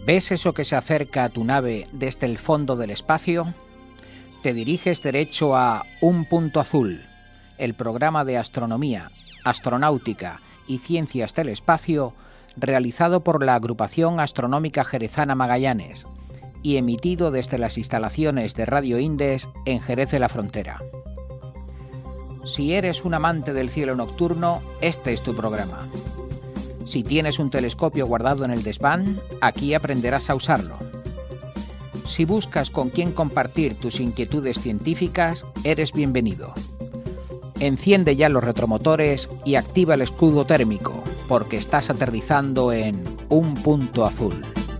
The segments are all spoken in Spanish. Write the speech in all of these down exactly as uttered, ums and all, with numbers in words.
¿Ves eso que se acerca a tu nave desde el fondo del espacio? Te diriges derecho a Un Punto Azul, el programa de astronomía, astronáutica y ciencias del espacio realizado por la Agrupación Astronómica Jerezana Magallanes y emitido desde las instalaciones de Radio Indes en Jerez de la Frontera. Si eres un amante del cielo nocturno, este es tu programa. Si tienes un telescopio guardado en el desván, aquí aprenderás a usarlo. Si buscas con quién compartir tus inquietudes científicas, eres bienvenido. Enciende ya los retromotores y activa el escudo térmico, porque estás aterrizando en Un Punto Azul.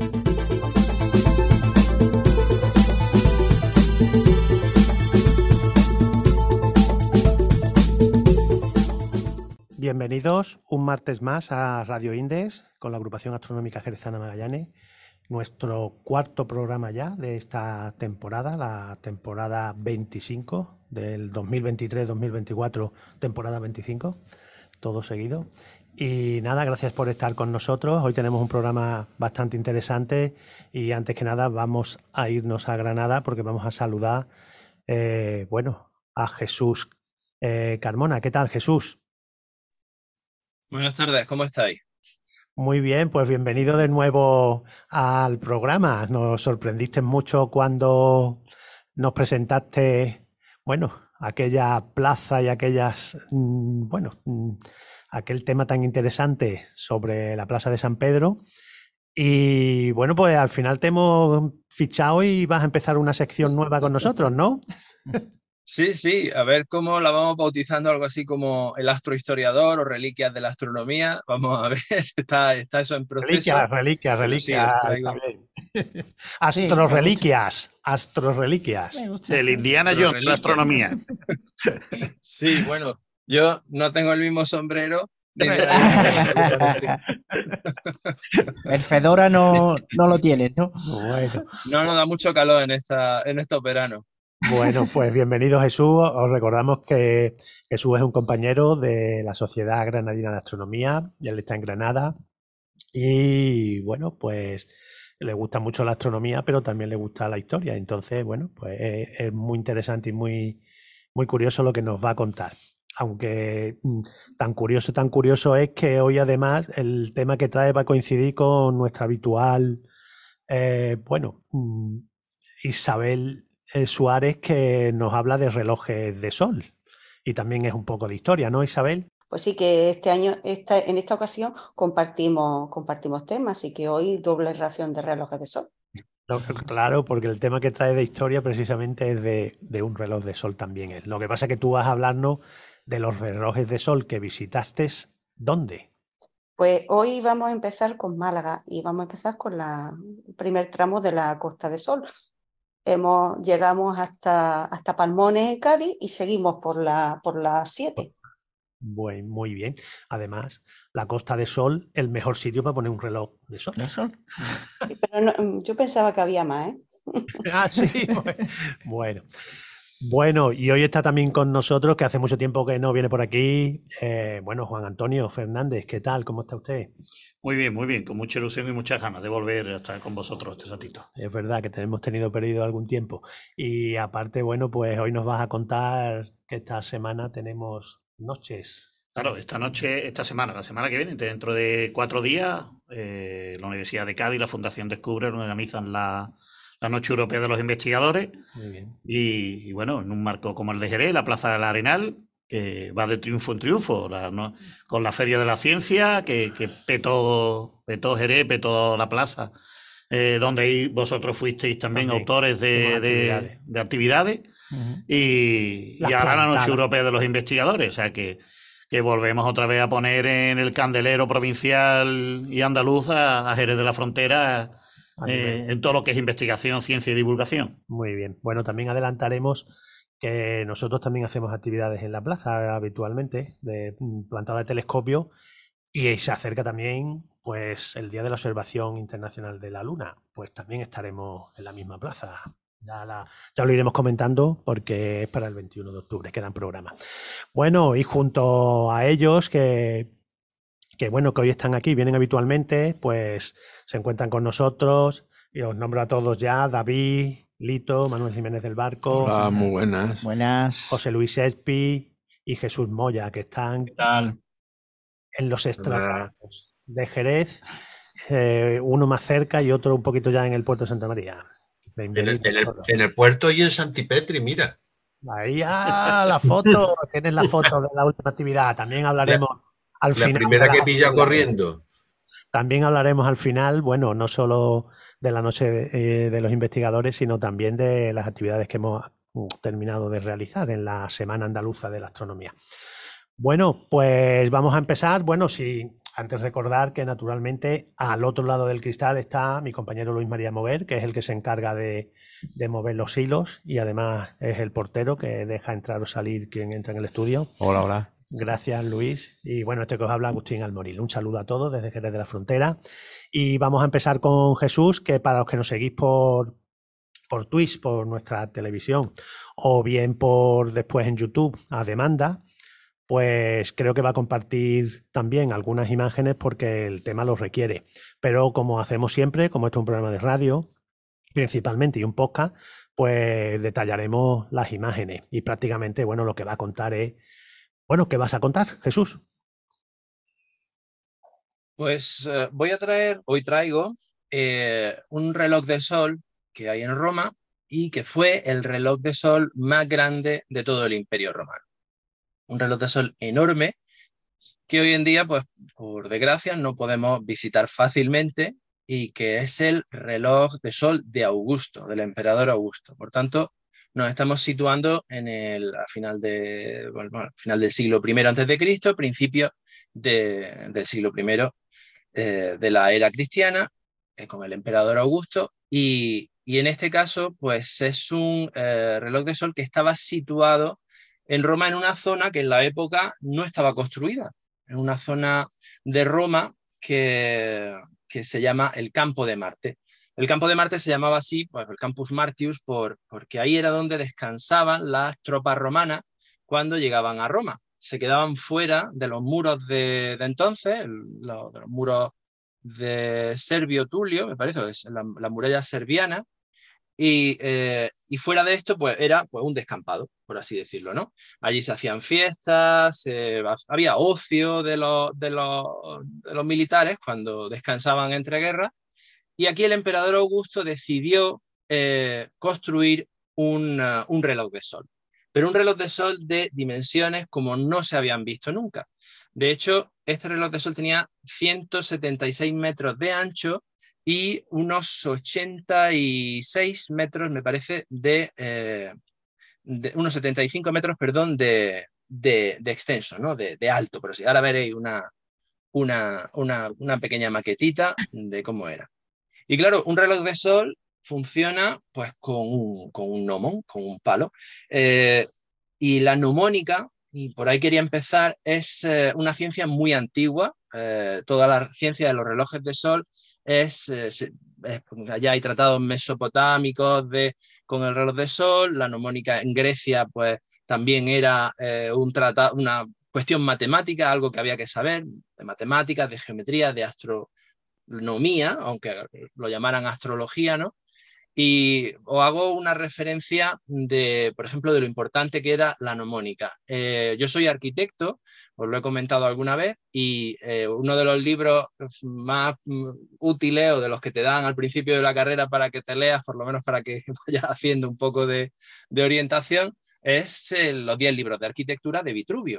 Bienvenidos un martes más a Radio Indes con la Agrupación Astronómica Jerezana Magallanes, nuestro cuarto programa ya de esta temporada, la temporada veinticinco del dos mil veintitrés dos mil veinticuatro, temporada veinticinco, todo seguido. Y nada, gracias por estar con nosotros. Hoy tenemos un programa bastante interesante y antes que nada vamos a irnos a Granada porque vamos a saludar, eh, bueno, a Jesús eh, Carmona. ¿Qué tal, Jesús? Buenas tardes, ¿cómo estáis? Muy bien, pues bienvenido de nuevo al programa. Nos sorprendiste mucho cuando nos presentaste, bueno, aquella plaza y aquellas, mmm, bueno, mmm, aquel tema tan interesante sobre la Plaza de San Pedro. Y bueno, pues al final te hemos fichado y vas a empezar una sección nueva con nosotros, ¿no? Sí, sí, a ver cómo la vamos bautizando, algo así como el astrohistoriador o reliquias de la astronomía. Vamos a ver, está, está eso en proceso. Reliquias, reliquias, reliquias. Sí, traigo... Astroreliquias, astroreliquias. El Indiana Jones de la astronomía. Sí, bueno, yo no tengo el mismo sombrero. El Fedora no, no lo tienes, ¿no? Bueno. No nos da mucho calor en, esta, en estos veranos. Bueno, pues bienvenido Jesús. Os recordamos que Jesús es un compañero de la Sociedad Granadina de Astronomía, y él está en Granada y bueno, pues le gusta mucho la astronomía, pero también le gusta la historia. Entonces, bueno, pues es muy interesante y muy, muy curioso lo que nos va a contar. Aunque tan curioso, tan curioso es que hoy además el tema que trae va a coincidir con nuestra habitual, eh, bueno, Isabel Suárez, que nos habla de relojes de sol y también es un poco de historia, ¿no, Isabel? Pues sí, que este año, esta, en esta ocasión compartimos, compartimos temas, así que hoy doble ración de relojes de sol. No, claro, porque el tema que trae de historia precisamente es de, de un reloj de sol también. Es. Lo que pasa es que tú vas a hablarnos de los relojes de sol que visitaste. ¿Dónde? Pues hoy vamos a empezar con Málaga y vamos a empezar con la, el primer tramo de la Costa de Sol. Hemos, llegamos hasta, hasta Palmones en Cádiz y seguimos por la, por la siete. Bueno, muy bien. Además, la Costa de Sol, el mejor sitio para poner un reloj de sol. ¿De sol? Pero no, yo pensaba que había más, ¿eh? Ah, sí. Bueno. Bueno, y hoy está también con nosotros, que hace mucho tiempo que no viene por aquí, eh, bueno, Juan Antonio Fernández. ¿Qué tal? ¿Cómo está usted? Muy bien, muy bien, con mucha ilusión y muchas ganas de volver a estar con vosotros este ratito. Es verdad que te hemos tenido perdido algún tiempo. Y aparte, bueno, pues hoy nos vas a contar que esta semana tenemos noches. Claro, esta noche, esta semana, la semana que viene, dentro de cuatro días, eh, la Universidad de Cádiz y la Fundación Descubre organizan la, la Noche Europea de los Investigadores. Muy bien. Y, y bueno, en un marco como el de Jerez, la Plaza del Arenal, que va de triunfo en triunfo, la, ¿no? Con la Feria de la Ciencia, que, que petó, petó Jerez, petó la plaza, eh, donde vosotros fuisteis también, también autores de, de actividades, de actividades uh-huh. y, y ahora la Noche Europea de los Investigadores, o sea que, que volvemos otra vez a poner en el candelero provincial y andaluz a, a Jerez de la Frontera eh, en todo lo que es investigación, ciencia y divulgación. Muy bien, bueno, también adelantaremos que nosotros también hacemos actividades en la plaza habitualmente, de plantada de telescopio, y se acerca también pues el Día de la Observación Internacional de la Luna, pues también estaremos en la misma plaza. Ya, la, ya lo iremos comentando porque es para el veintiuno de octubre, quedan programas. Bueno, y junto a ellos que, que bueno, que hoy están aquí, vienen habitualmente, pues se encuentran con nosotros y os nombro a todos ya: David, Lito, Manuel Jiménez del Barco. Hola, muy buenas. Buenas. José Luis Espi y Jesús Moya, que están ¿Qué tal? en los extrarradios de Jerez, eh, uno más cerca y otro un poquito ya en el puerto de Santa María. En el, en, el, en el puerto y en Santipetri, mira. Ahí, ah, la foto, tienes la foto de la última actividad. También hablaremos la, al la final. La primera que pilla corriendo. También hablaremos al final, bueno, no solo de la noche de, eh, de los investigadores, sino también de las actividades que hemos terminado de realizar en la Semana Andaluza de la Astronomía. Bueno, pues vamos a empezar. Bueno, sí, antes recordar que naturalmente al otro lado del cristal está mi compañero Luis María Mover, que es el que se encarga de, de mover los hilos y además es el portero que deja entrar o salir quien entra en el estudio. Hola, hola. Gracias, Luis. Y bueno, este que os habla, Agustín Almoril. Un saludo a todos desde Jerez de la Frontera. Y vamos a empezar con Jesús, que para los que nos seguís por, por Twitch, por nuestra televisión, o bien por después en YouTube a demanda, pues creo que va a compartir también algunas imágenes porque el tema lo requiere. Pero como hacemos siempre, como esto es un programa de radio, principalmente, y un podcast, pues detallaremos las imágenes. Y prácticamente, bueno, lo que va a contar es... Bueno, ¿qué vas a contar, Jesús? Pues eh, voy a traer, hoy traigo eh, un reloj de sol que hay en Roma y que fue el reloj de sol más grande de todo el Imperio Romano. Un reloj de sol enorme que hoy en día, pues por desgracia, no podemos visitar fácilmente y que es el reloj de sol de Augusto, del emperador Augusto. Por tanto, nos estamos situando en el a final, de, bueno, final del siglo primero antes de Cristo, principio de, del siglo primero eh, de la era cristiana, eh, con el emperador Augusto, y, y en este caso, pues es un eh, reloj de sol que estaba situado en Roma, en una zona que en la época no estaba construida, en una zona de Roma que, que se llama el Campo de Marte. El Campo de Marte se llamaba así, pues el Campus Martius, por, porque ahí era donde descansaban las tropas romanas cuando llegaban a Roma. Se quedaban fuera de los muros de, de entonces, los, de los muros de Servio Tulio, me parece, es la, la muralla serviana, y, eh, y fuera de esto, pues era pues, un descampado, por así decirlo, ¿no? Allí se hacían fiestas, eh, había ocio de los, de, los, de los militares cuando descansaban entre guerras, y aquí el emperador Augusto decidió eh, construir un, uh, un reloj de sol, pero un reloj de sol de dimensiones como no se habían visto nunca. De hecho, este reloj de sol tenía ciento setenta y seis metros de ancho y unos ochenta y seis metros, me parece, de, eh, de unos setenta y cinco metros, perdón, de, de, de extenso, ¿no? de, de alto, pero sí, ahora veréis una, una, una, una pequeña maquetita de cómo era. Y claro, un reloj de sol funciona pues con un, con un gnomon, con un palo. Eh, y la mnemónica, y por ahí quería empezar, es eh, una ciencia muy antigua. Eh, toda la ciencia de los relojes de sol es, eh, es, allá hay tratados mesopotámicos de, con el reloj de sol. La mnemónica en Grecia pues también era eh, un tratado, una cuestión matemática, algo que había que saber, de matemáticas, de geometría, de astronomía, aunque lo llamaran astrología, ¿no? Y os hago una referencia de, por ejemplo, de lo importante que era la mnemónica. Eh, yo soy arquitecto, os lo he comentado alguna vez, y eh, uno de los libros más mm, útiles o de los que te dan al principio de la carrera para que te leas, por lo menos para que vayas haciendo un poco de, de orientación, es eh, los diez libros de arquitectura de Vitruvio.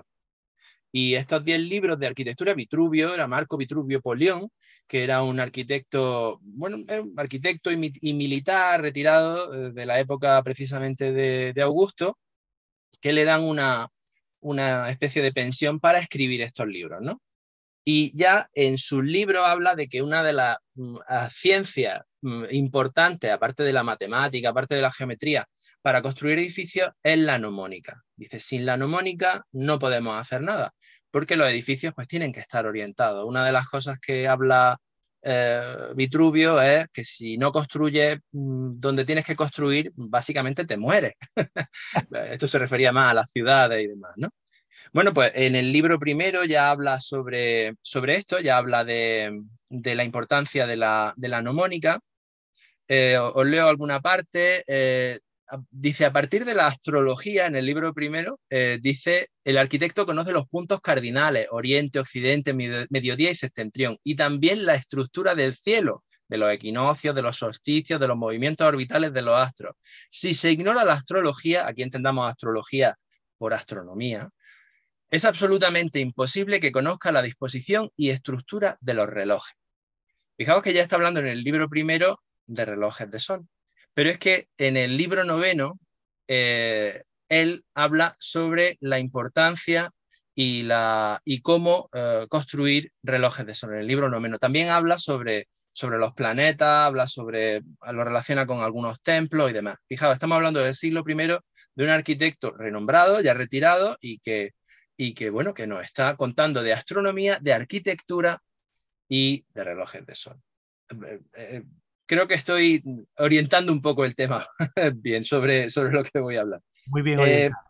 Y estos diez libros de arquitectura, Vitruvio, era Marco Vitruvio Polión, que era un arquitecto, bueno, un arquitecto y, y militar retirado de la época precisamente de, de Augusto, que le dan una, una especie de pensión para escribir estos libros, ¿no? Y ya en su libro habla de que una de las uh, ciencias uh, importantes, aparte de la matemática, aparte de la geometría, para construir edificios es la mnemónica. Dice, sin la mnemónica no podemos hacer nada, porque los edificios pues tienen que estar orientados. Una de las cosas que habla eh, Vitruvio es que si no construyes mmm, donde tienes que construir, básicamente te mueres. Esto se refería más a las ciudades y demás, ¿no? Bueno, pues en el libro primero ya habla sobre, sobre esto, ya habla de, de la importancia de la, de la mnemónica. Eh, os leo alguna parte. Eh, dice, a partir de la astrología, en el libro primero, eh, dice, el arquitecto conoce los puntos cardinales, oriente, occidente, mediodía y septentrión, y también la estructura del cielo, de los equinoccios, de los solsticios, de los movimientos orbitales de los astros. Si se ignora la astrología, aquí entendamos astrología por astronomía, es absolutamente imposible que conozca la disposición y estructura de los relojes. Fijaos que ya está hablando en el libro primero de relojes de sol, pero es que en el libro noveno eh, él habla sobre la importancia y, la, y cómo eh, construir relojes de sol. En el libro noveno también habla sobre, sobre los planetas, habla sobre, lo relaciona con algunos templos y demás. Fijaos, estamos hablando del siglo primero de un arquitecto renombrado, ya retirado, y que, y que, bueno, que nos está contando de astronomía, de arquitectura y de relojes de sol. Eh, eh, creo que estoy orientando un poco el tema bien sobre, sobre lo que voy a hablar. Muy bien Eh, orientado.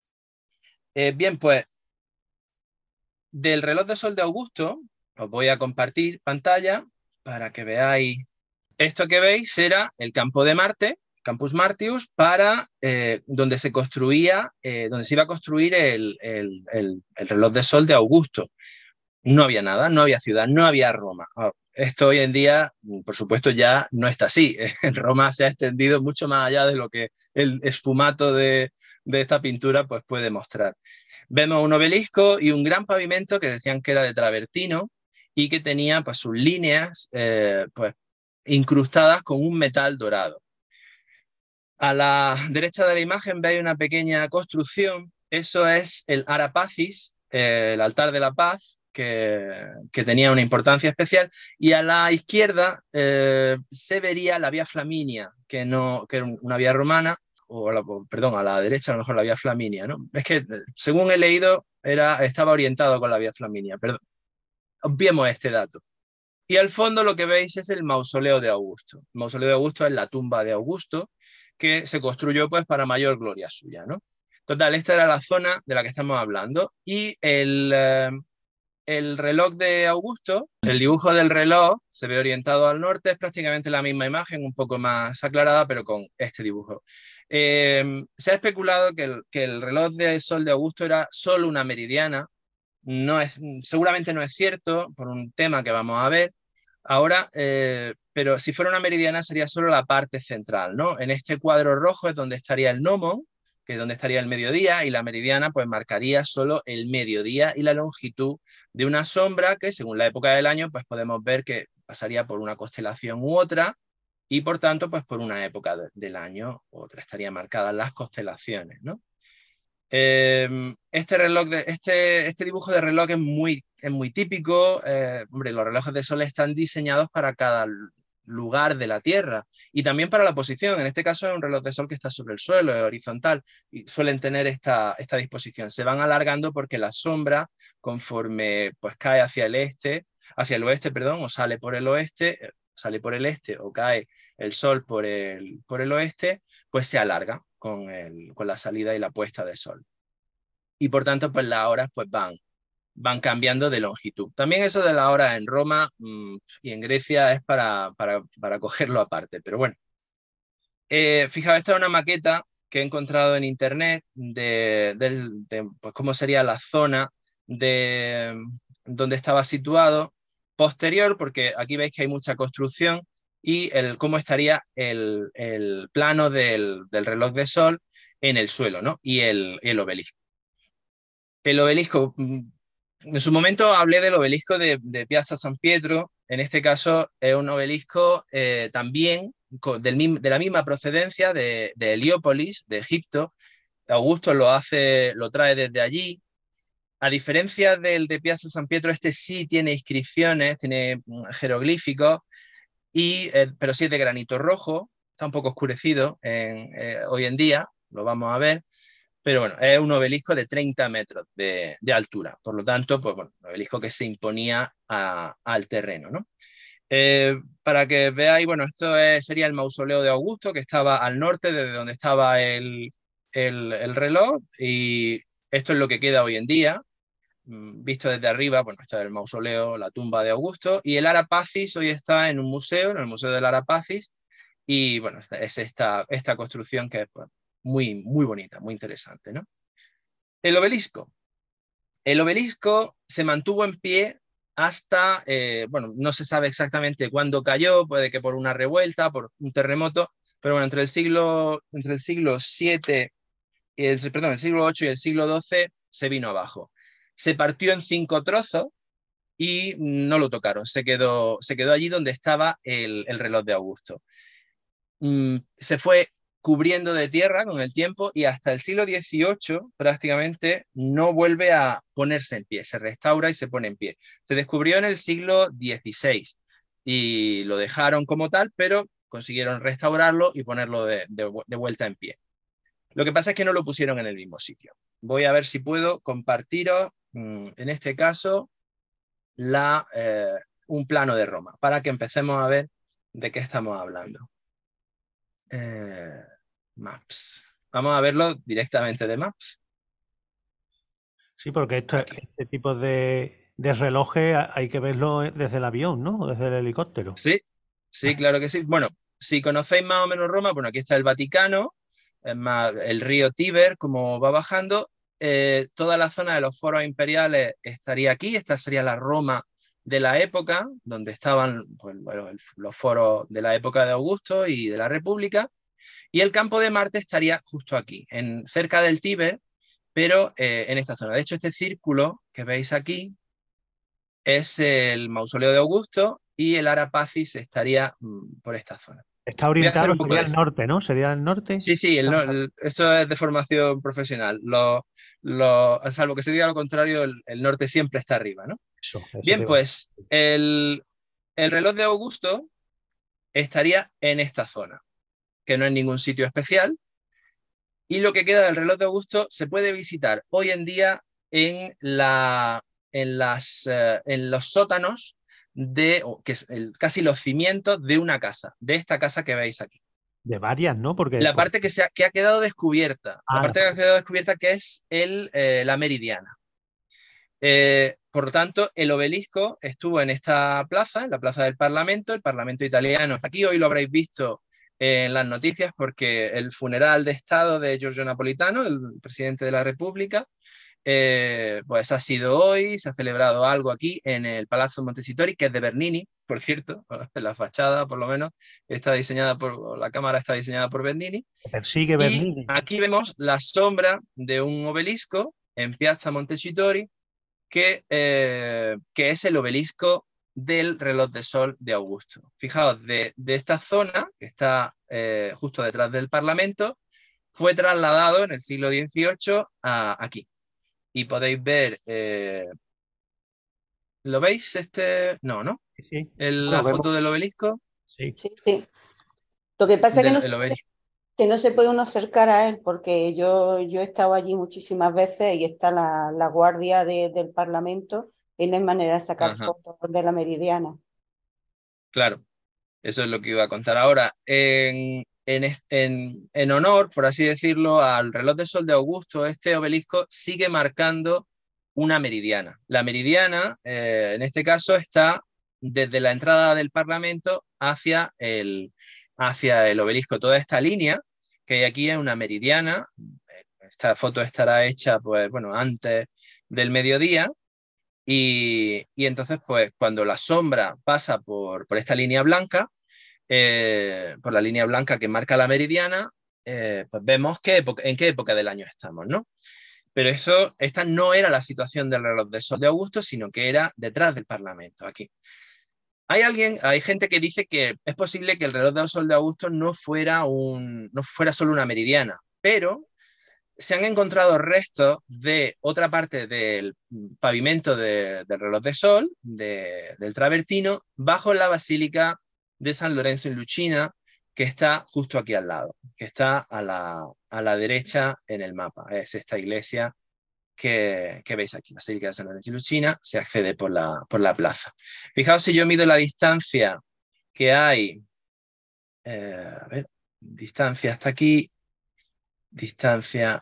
eh, bien, pues del reloj de sol de Augusto os voy a compartir pantalla para que veáis. Esto que veis era el campo de Marte, Campus Martius, para eh, donde se construía, eh, donde se iba a construir el, el, el, el reloj de sol de Augusto. No había nada, no había ciudad, no había Roma. Esto hoy en día, por supuesto, ya no está así. En Roma se ha extendido mucho más allá de lo que el esfumato de, de esta pintura pues, puede mostrar. Vemos un obelisco y un gran pavimento que decían que era de travertino y que tenía pues, sus líneas eh, pues, incrustadas con un metal dorado. A la derecha de la imagen veis una pequeña construcción. Eso es el Ara Pacis, eh, el altar de la paz, que, que tenía una importancia especial. Y a la izquierda eh, se vería la Vía Flaminia, que, no, que era una vía romana, o la, perdón, a la derecha a lo mejor la Vía Flaminia, ¿no? Es que, según he leído, era, estaba orientado con la Vía Flaminia. Perdón. Obviemos este dato. Y al fondo lo que veis es el mausoleo de Augusto. El mausoleo de Augusto es la tumba de Augusto, que se construyó pues para mayor gloria suya, ¿no? Total, esta era la zona de la que estamos hablando. Y el, eh, el reloj de Augusto, el dibujo del reloj se ve orientado al norte, es prácticamente la misma imagen, un poco más aclarada, pero con este dibujo. Eh, se ha especulado que el, que el reloj de sol de Augusto era solo una meridiana. No es, seguramente no es cierto, por un tema que vamos a ver ahora, eh, pero si fuera una meridiana sería solo la parte central, ¿no? En este cuadro rojo es donde estaría el gnomon, que es donde estaría el mediodía, y la meridiana pues marcaría solo el mediodía y la longitud de una sombra que según la época del año pues podemos ver que pasaría por una constelación u otra y por tanto pues por una época de, del año u otra estaría marcadas las constelaciones, ¿no? Eh, este, reloj de, este, este dibujo de reloj es muy, es muy típico. Eh, hombre, los relojes de sol están diseñados para cada lugar de la Tierra y también para la posición. En este caso es un reloj de sol que está sobre el suelo, es horizontal, y suelen tener esta, esta disposición. Se van alargando porque la sombra, conforme pues, cae hacia el este, hacia el oeste, perdón, o sale por el oeste, sale por el este o cae el sol por el, por el oeste, pues se alarga con, el, con la salida y la puesta de sol. Y por tanto, pues las horas pues van, van cambiando de longitud. También eso de la hora en Roma mmm, y en Grecia es para, para, para cogerlo aparte, pero bueno. Eh, fijaos, esta es una maqueta que he encontrado en internet de, de, de pues, cómo sería la zona de donde estaba situado posterior, porque aquí veis que hay mucha construcción, y el, cómo estaría el, el plano del, del reloj de sol en el suelo, ¿no? Y el, el obelisco. El obelisco, en su momento hablé del obelisco de, de Piazza San Pietro, en este caso es un obelisco eh, también del, de la misma procedencia de, de Heliópolis, de Egipto. Augusto lo hace, lo trae desde allí. A diferencia del de Piazza San Pietro, este sí tiene inscripciones, tiene jeroglíficos, y, eh, pero sí es de granito rojo, está un poco oscurecido en, eh, hoy en día, lo vamos a ver, pero bueno, es un obelisco de treinta metros de, de altura, por lo tanto, pues bueno, un obelisco que se imponía a, al terreno, ¿no? Eh, para que veáis, bueno, esto es, sería el mausoleo de Augusto, que estaba al norte de donde estaba el, el, el reloj, y esto es lo que queda hoy en día. Visto desde arriba, bueno, está el mausoleo, la tumba de Augusto, y el Ara Pacis hoy está en un museo, en el Museo del Ara Pacis, y bueno, es esta, esta construcción que es pues, muy, muy bonita, muy interesante, ¿no? El obelisco. El obelisco se mantuvo en pie hasta, eh, bueno, no se sabe exactamente cuándo cayó, puede que por una revuelta, por un terremoto, pero bueno, entre el siglo, entre el siglo siete, y el, perdón, el siglo ocho y el siglo doce se vino abajo. Se partió en cinco trozos y no lo tocaron, se quedó, se quedó allí donde estaba el, el reloj de Augusto. Mm, se fue cubriendo de tierra con el tiempo y hasta el siglo dieciocho prácticamente no vuelve a ponerse en pie, se restaura y se pone en pie. Se descubrió en el siglo dieciséis y lo dejaron como tal, pero consiguieron restaurarlo y ponerlo de, de, de vuelta en pie. Lo que pasa es que no lo pusieron en el mismo sitio. Voy a ver si puedo compartiros, mmm, en este caso, la, eh, un plano de Roma, para que empecemos a ver de qué estamos hablando. Eh, Maps. Vamos a verlo directamente de Maps. Sí, porque esto, Aquí. este tipo de, de relojes hay que verlo desde el avión, ¿no? Desde el helicóptero. Sí, sí, claro que sí. Bueno, si conocéis más o menos Roma, bueno, aquí está el Vaticano, es más, el río Tíber, como va bajando. Eh, toda la zona de los foros imperiales estaría aquí. Esta sería la Roma de la época, donde estaban pues, bueno, el, los foros de la época de Augusto y de la República. Y el campo de Marte estaría justo aquí, en, cerca del Tíber, pero eh, en esta zona. De hecho, este círculo que veis aquí es el mausoleo de Augusto y el Ara Pacis estaría mm, por esta zona. Está Voy a hacer orientado, un poco sería de... al norte, ¿no? Sería al norte. Sí, sí, el, el, eso es de formación profesional. Lo, lo, salvo que se diga lo contrario, el, el norte siempre está arriba, ¿no? Eso, eso Bien, te iba a pues el, el reloj de Augusto estaría en esta zona, que no es ningún sitio especial. Y lo que queda del reloj de Augusto se puede visitar hoy en día en, la, en, las, uh, en los sótanos de, que es el, casi los cimientos de una casa, de esta casa que veis aquí. De varias, ¿no? Porque La por... parte que, se ha, que ha quedado descubierta, ah, la parte la... que ha quedado descubierta que es el, eh, la meridiana. Eh, por lo tanto, el obelisco estuvo en esta plaza, en la plaza del Parlamento, el Parlamento italiano está aquí, hoy lo habréis visto en las noticias porque el funeral de Estado de Giorgio Napolitano, el presidente de la República, eh, pues ha sido hoy, se ha celebrado algo aquí en el Palazzo Montecitorio, que es de Bernini, por cierto, la fachada por lo menos está diseñada por, la cámara está diseñada por Bernini. Persigue Bernini. Y aquí vemos la sombra de un obelisco en Piazza Montecitorio, que, eh, que es el obelisco del reloj de sol de Augusto. Fijaos, de, de esta zona, que está eh, justo detrás del Parlamento, fue trasladado en el siglo dieciocho a aquí. Y podéis ver, eh, ¿lo veis? Este, no, ¿no? Sí, sí. El, Bueno, la vemos. foto del obelisco. Sí. Sí, sí. Lo que pasa es que Del, no, se el puede, obelisco. que no se puede uno acercar a él, porque yo, yo he estado allí muchísimas veces y está la, la guardia de, del Parlamento y no hay manera de sacar Ajá, fotos de la meridiana. claro, eso es lo que iba a contar ahora. En, en, en, en honor, por así decirlo, al reloj de sol de Augusto, este obelisco sigue marcando una meridiana. La meridiana, eh, en este caso, está desde la entrada del Parlamento hacia el, hacia el obelisco. Toda esta línea que hay aquí es una meridiana. Esta foto estará hecha, pues, bueno, antes del mediodía. Y, y entonces, pues, cuando la sombra pasa por, por esta línea blanca, eh, por la línea blanca que marca la meridiana, eh, pues vemos qué época, en qué época del año estamos, ¿no? Pero eso, esta no era la situación del reloj de sol de Augusto, sino que era detrás del Parlamento, aquí. Hay alguien, hay gente que dice que es posible que el reloj de sol de Augusto no fuera, un, no fuera solo una meridiana, pero se han encontrado restos de otra parte del pavimento de, del reloj de sol, de, del travertino, bajo la basílica de San Lorenzo in Lucina, que está justo aquí al lado, que está a la, a la derecha en el mapa. Es esta iglesia que, que veis aquí, Basílica de San Lorenzo in Lucina, se accede por la, por la plaza. Fijaos si yo mido la distancia que hay, eh, a ver, distancia hasta aquí, distancia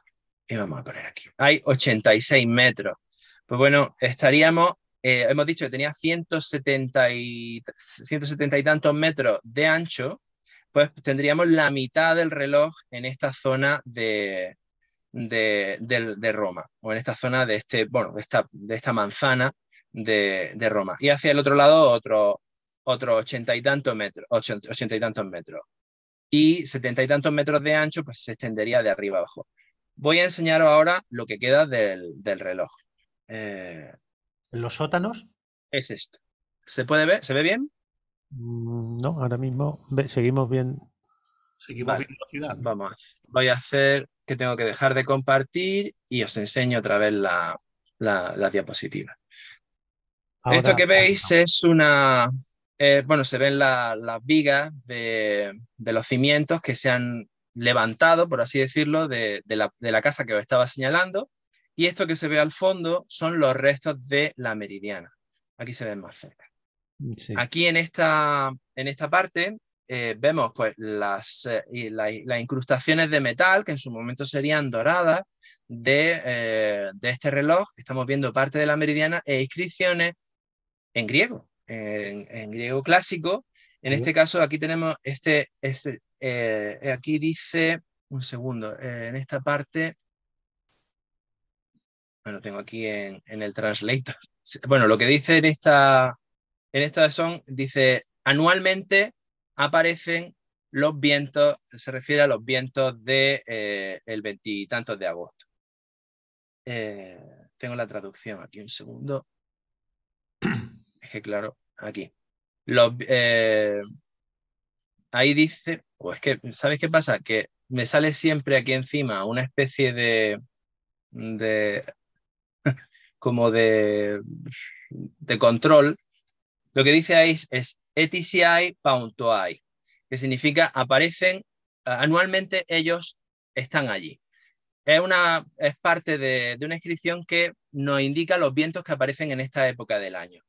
Y vamos a poner aquí. Hay ochenta y seis metros. Pues bueno, estaríamos, eh, hemos dicho que tenía ciento setenta y, ciento setenta y tantos metros de ancho, pues tendríamos la mitad del reloj en esta zona de, de, de, de Roma, o en esta zona de, este, bueno, de, esta, de esta manzana de, de Roma. Y hacia el otro lado otro, otro ochenta y tantos metros, ochenta, ochenta y tantos metros. Y setenta y tantos metros de ancho, pues se extendería de arriba abajo. Voy a enseñaros ahora lo que queda del, del reloj. Eh, ¿En los sótanos? es esto. ¿Se puede ver? ¿Se ve bien? Mm, No, ahora mismo ve- seguimos bien. Seguimos Vale, viendo la ciudad, ¿no? vamos. Voy a hacer que tengo que dejar de compartir y os enseño otra vez la, la, la diapositiva. Esto Ahora, que veis es una... eh, bueno, se ven la- las vigas de, de los cimientos que se han levantado, por así decirlo, de, de la, de la casa que os estaba señalando. Y esto que se ve al fondo son los restos de la meridiana. Aquí se ven más cerca. sí. Aquí en esta, en esta parte eh, vemos pues, las, eh, y la- las incrustaciones de metal, que en su momento serían doradas, de, eh, de este reloj. Estamos viendo parte de la meridiana e inscripciones en griego, en, en griego clásico. En Muy bien. este caso, aquí tenemos este, este eh, aquí dice, un segundo, eh, en esta parte, bueno, tengo aquí en, en el translator. Bueno, lo que dice en esta, en esta son, dice, anualmente aparecen los vientos, se refiere a los vientos de eh, el veintitantos de agosto. Eh, tengo la traducción aquí, un segundo. Es que claro, aquí. Los, eh, ahí dice, o es que, ¿sabes qué pasa? Que me sale siempre aquí encima una especie de, de como de, de control. Lo que dice ahí es E T C I Pound.ai, que significa aparecen, anualmente ellos están allí. Es, una, es parte de, de una inscripción que nos indica los vientos que aparecen en esta época del año.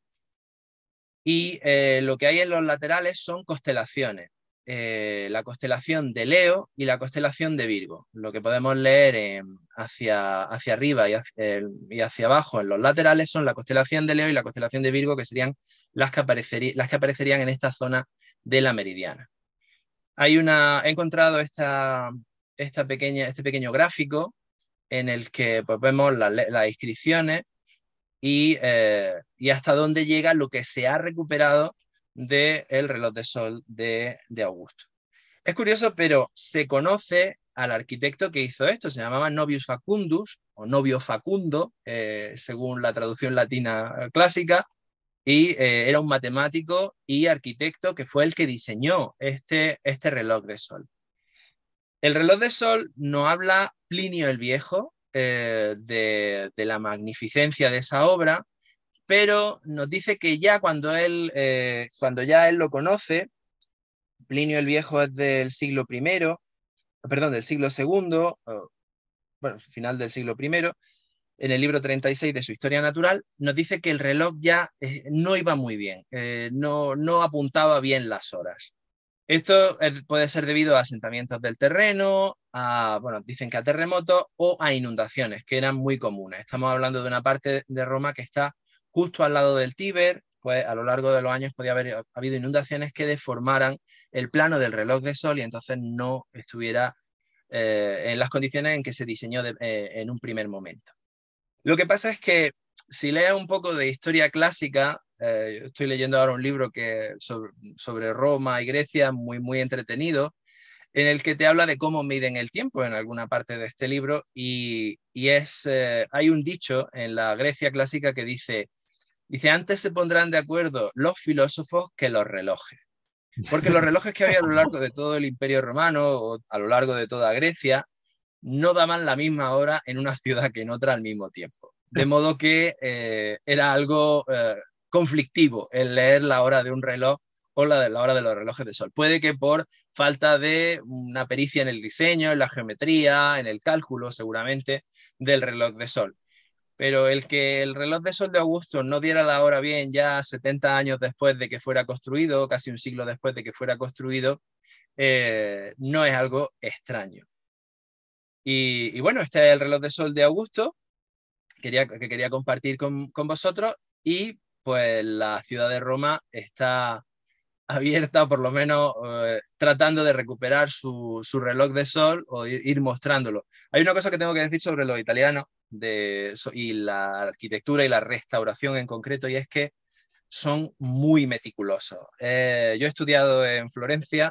Y eh, lo que hay en los laterales son constelaciones. Eh, la constelación de Leo y la constelación de Virgo. Lo que podemos leer eh, hacia, hacia arriba y hacia, eh, y hacia abajo en los laterales son la constelación de Leo y la constelación de Virgo, que serían las que, aparecerí, las que aparecerían en esta zona de la meridiana. Hay una, he encontrado esta, esta pequeña, este pequeño gráfico en el que pues, vemos las, las inscripciones y, eh, y hasta dónde llega lo que se ha recuperado del reloj de sol de, de Augusto. Es curioso, pero se conoce al arquitecto que hizo esto, se llamaba Novius Facundus, o Novio Facundo, eh, según la traducción latina clásica, y eh, era un matemático y arquitecto que fue el que diseñó este, este reloj de sol. El reloj de sol nos habla Plinio el Viejo eh, de, de la magnificencia de esa obra, pero nos dice que ya cuando él, eh, cuando ya él lo conoce, Plinio el Viejo es del siglo primero, perdón, del siglo segundo, bueno, final del siglo primero, en el libro treinta y seis de su Historia Natural, nos dice que el reloj ya eh, no iba muy bien, eh, no, no apuntaba bien las horas. Esto puede ser debido a asentamientos del terreno, a, bueno, dicen que a terremotos o a inundaciones, que eran muy comunes. Estamos hablando de una parte de Roma que está justo al lado del Tíber, pues a lo largo de los años podía haber habido inundaciones que deformaran el plano del reloj de sol y entonces no estuviera eh, en las condiciones en que se diseñó de, eh, en un primer momento. Lo que pasa es que si lees un poco de historia clásica, eh, estoy leyendo ahora un libro que, sobre, sobre Roma y Grecia, muy, muy entretenido, en el que te habla de cómo miden el tiempo en alguna parte de este libro y, y es, eh, hay un dicho en la Grecia clásica que dice, dice, antes se pondrán de acuerdo los filósofos que los relojes. Porque los relojes que había a lo largo de todo el Imperio Romano o a lo largo de toda Grecia no daban la misma hora en una ciudad que en otra al mismo tiempo. De modo que eh, era algo eh, conflictivo el leer la hora de un reloj o la, de, la hora de los relojes de sol. Puede que por falta de una pericia en el diseño, en la geometría, en el cálculo seguramente del reloj de sol. Pero el que el reloj de sol de Augusto no diera la hora bien ya setenta años después de que fuera construido, casi un siglo después de que fuera construido, eh, no es algo extraño. Y, y bueno, este es el reloj de sol de Augusto, quería, que quería compartir con, con vosotros, y pues la ciudad de Roma está abierta, por lo menos eh, tratando de recuperar su, su, reloj de sol o ir, ir, mostrándolo. Hay una cosa que tengo que decir sobre los italianos de, y la arquitectura y la restauración en concreto, y es que son muy meticulosos. Eh, yo he estudiado en Florencia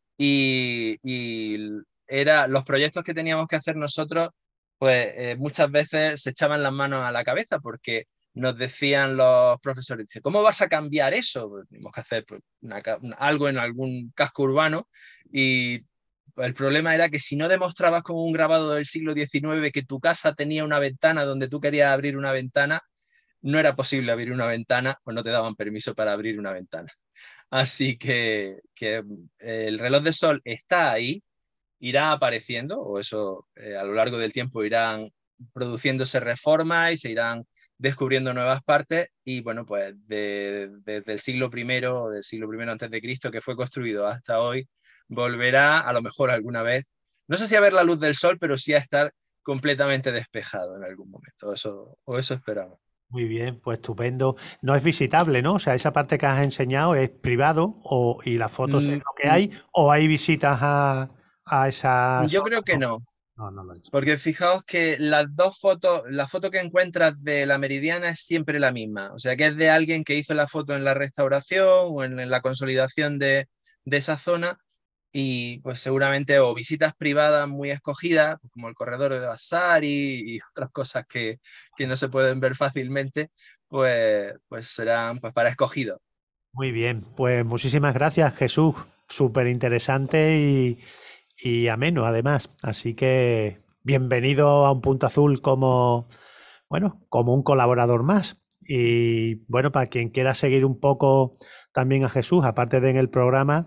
y, y era, los proyectos que teníamos que hacer nosotros, pues eh, muchas veces se echaban las manos a la cabeza porque nos decían los profesores, dice, ¿cómo vas a cambiar eso? Pues tenemos que hacer pues, una, una, algo en algún casco urbano, y el problema era que si no demostrabas con un grabado del siglo diecinueve que tu casa tenía una ventana donde tú querías abrir una ventana, no era posible abrir una ventana o no te daban permiso para abrir una ventana. Así que, que el reloj de sol está ahí, irá apareciendo, o eso eh, a lo largo del tiempo irán produciéndose reformas y se irán descubriendo nuevas partes, y bueno, pues desde de, de el siglo primero, del siglo primero antes de Cristo, que fue construido hasta hoy, volverá a lo mejor alguna vez, no sé si a ver la luz del sol, pero sí a estar completamente despejado en algún momento, eso, o eso esperamos. Muy bien, pues estupendo. No es visitable, ¿no? O sea, esa parte que has enseñado es privado o, y las fotos es lo que hay, o hay visitas a, a esa Yo zona, creo que ¿no? no. No, no lo es. Porque fijaos que las dos fotos, la foto que encuentras de la Meridiana es siempre la misma. O sea, que es de alguien que hizo la foto en la restauración o en, en la consolidación de, de esa zona, y pues seguramente o visitas privadas muy escogidas, como el corredor de Vasari y otras cosas que, que no se pueden ver fácilmente, pues, pues serán pues para escogidos. Muy bien, pues muchísimas gracias, Jesús. Súper interesante y, y ameno, además. Así que bienvenido a Un Punto Azul como, bueno, como un colaborador más. Y bueno, para quien quiera seguir un poco también a Jesús, aparte de en el programa,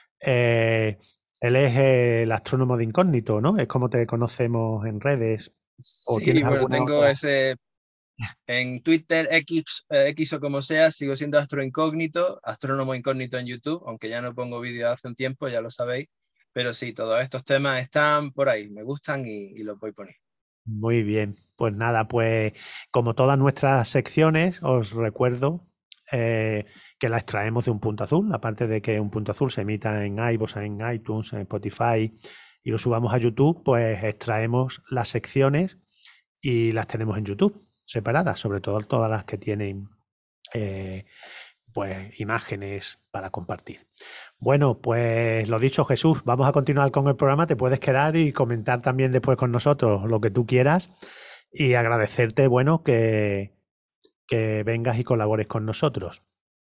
eh, él es el astrónomo de incógnito, ¿no? Es como te conocemos en redes. ¿O Sí, tienes bueno, alguna tengo otra? ese en Twitter, X, eh, X o como sea, sigo siendo astro incógnito, astrónomo incógnito en YouTube, aunque ya no pongo vídeos hace un tiempo, ya lo sabéis. Pero sí, todos estos temas están por ahí, me gustan y, y los voy poniendo. Muy bien, pues nada, pues como todas nuestras secciones, os recuerdo eh, que las traemos de Un Punto Azul, aparte de que Un Punto Azul se emita en iVoox, en iTunes, en Spotify y lo subamos a YouTube, pues extraemos las secciones y las tenemos en YouTube separadas, sobre todo todas las que tienen eh, pues imágenes para compartir. Bueno, pues lo dicho, Jesús, vamos a continuar con el programa. Te puedes quedar y comentar también después con nosotros lo que tú quieras, y agradecerte, bueno, que, que vengas y colabores con nosotros.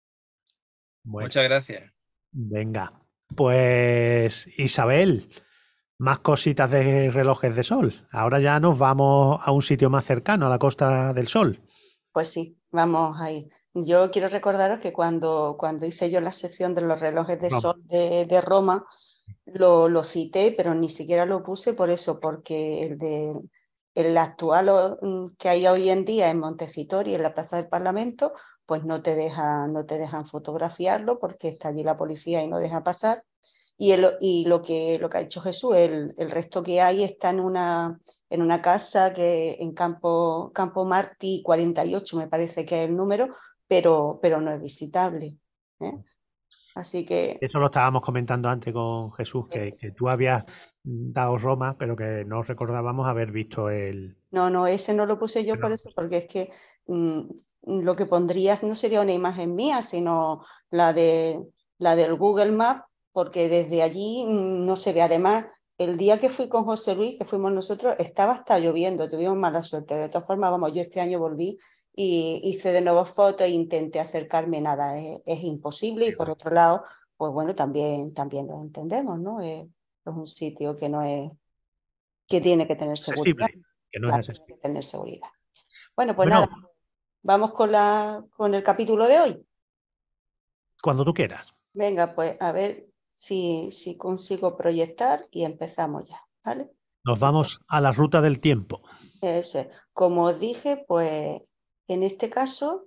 Bueno, Muchas gracias. venga. Pues Isabel, más cositas de relojes de sol. Ahora ya nos vamos a un sitio más cercano, a la Costa del Sol. Pues sí, vamos a ir. Yo quiero recordaros que cuando, cuando hice yo la sección de los relojes de Roma. sol de, de Roma, lo, lo cité, pero ni siquiera lo puse por eso, porque el, de, el actual que hay hoy en día en Montecitorio, en la Plaza del Parlamento, pues no te dejan, no te dejan fotografiarlo porque está allí la policía y no deja pasar. Y, el, y lo, que, lo que ha hecho Jesús, el, el resto que hay está en una, en una casa que en Campo, Campo Martí cuarenta y ocho, me parece que es el número, pero, pero no es visitable, ¿eh? Así que... Eso lo estábamos comentando antes con Jesús, que, que tú habías dado Roma, pero que no recordábamos haber visto el... No, no, ese no lo puse yo por eso, porque es que mmm, lo que pondrías no sería una imagen mía, sino la, de, la del Google Maps, porque desde allí mmm, no se ve. Además, el día que fui con José Luis, que fuimos nosotros, estaba hasta lloviendo, tuvimos mala suerte. De todas formas, vamos, yo este año volví y hice de nuevo fotos e intenté acercarme, nada, es, es imposible. Y por otro lado, pues bueno, también, también lo entendemos, ¿no? Es, es un sitio que no es, que tiene que tener seguridad. accesible, que no es Claro, tiene accesible. que tener seguridad. Bueno, pues Bueno, nada, vamos con, la, con el capítulo de hoy. cuando tú quieras. Venga, pues a ver si, si consigo proyectar y empezamos ya, ¿vale? Nos vamos a la ruta del tiempo. Eso es. Como os dije, pues en este caso,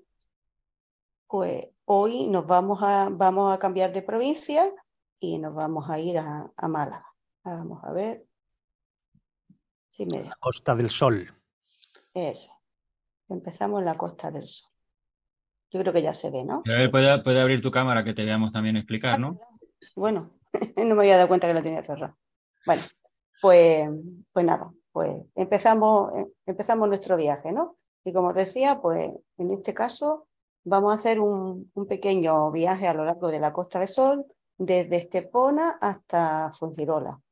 pues hoy nos vamos a, vamos a cambiar de provincia y nos vamos a ir a, a Málaga. Vamos a ver. Sí, media. Costa del Sol. Eso. Empezamos en la Costa del Sol. Yo creo que ya se ve, ¿no? A ver, puede, puede abrir tu cámara que te veamos también explicar, ¿no? Bueno, no me había dado cuenta que la tenía cerrada. Bueno, pues, pues nada, pues empezamos, empezamos nuestro viaje, ¿no? Y como os decía, pues en este caso vamos a hacer un, un pequeño viaje a lo largo de la Costa del Sol, desde Estepona hasta Fuengirola.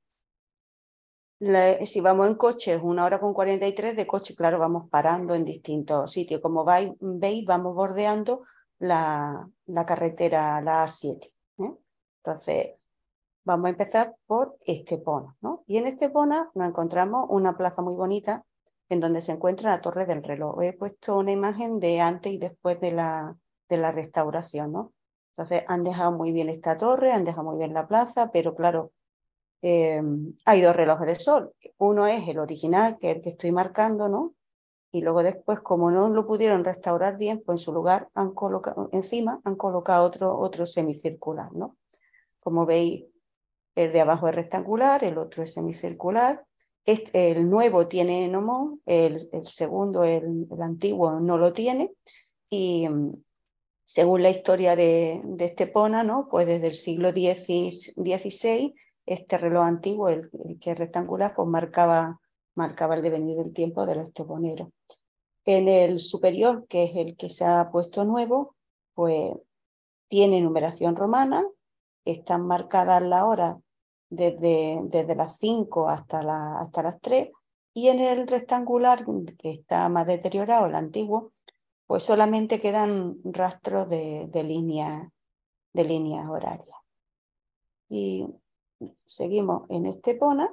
La, si vamos en coche es una hora con cuarenta y tres de coche, claro, vamos parando en distintos sitios. Como vais, veis, vamos bordeando la, la carretera, la A siete, ¿eh? Entonces, vamos a empezar por Estepona, ¿no? Y en Estepona nos encontramos una plaza muy bonita en donde se encuentra la Torre del Reloj. He puesto una imagen de antes y después de la, de la restauración, ¿no? Entonces, han dejado muy bien esta torre, han dejado muy bien la plaza, pero claro, Eh, hay dos relojes de sol. Uno es el original, que es el que estoy marcando, ¿no? Y luego después, como no lo pudieron restaurar bien, pues en su lugar han colocado, encima han colocado otro, otro semicircular, ¿no? Como veis, el de abajo es rectangular, el otro es semicircular. Este, el nuevo tiene gnomón, el, el segundo, el, el antiguo, no lo tiene. Y según la historia de, de Estepona, ¿no? Pues desde el siglo dieciséis, este reloj antiguo, el, el que es rectangular, pues marcaba, marcaba el devenir del tiempo de los esteponeros. En el superior, que es el que se ha puesto nuevo, pues tiene numeración romana, están marcadas las horas desde, desde las cinco hasta, la, hasta las tres, y en el rectangular, que está más deteriorado, el antiguo, pues solamente quedan rastros de, de, línea, de líneas horarias. Y seguimos en Estepona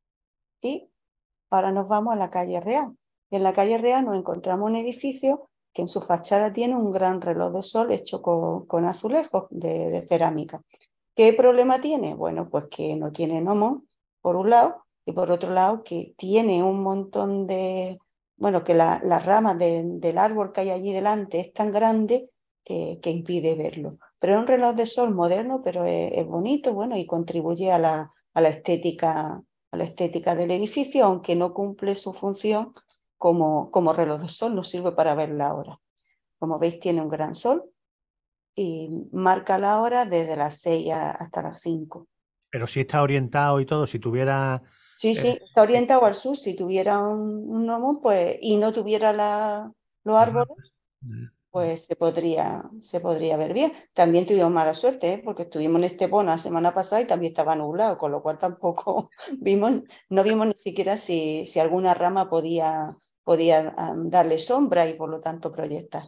y ahora nos vamos a la calle Real. En la calle Real nos encontramos un edificio que en su fachada tiene un gran reloj de sol hecho con, con azulejos de, de cerámica. ¿Qué problema tiene? Bueno, pues que no tiene gnomón, por un lado, y por otro lado que tiene un montón de... Bueno, que la, la rama de, del árbol que hay allí delante es tan grande que, que impide verlo. Pero es un reloj de sol moderno, pero es, es bonito, bueno, y contribuye a la, a la estética, a la estética del edificio, aunque no cumple su función como, como reloj de sol, no sirve para ver la hora. Como veis, tiene un gran sol y marca la hora desde las seis hasta las cinco. Pero si está orientado y todo, si tuviera... Sí, sí, eh, está orientado al sur. Si tuviera un, un gnomón, pues, y no tuviera la, los árboles, pues se podría, se podría ver bien. También tuvimos mala suerte, ¿eh? Porque estuvimos en Estepona la semana pasada y también estaba nublado, con lo cual tampoco vimos, no vimos ni siquiera si, si alguna rama podía, podía darle sombra y por lo tanto proyectar.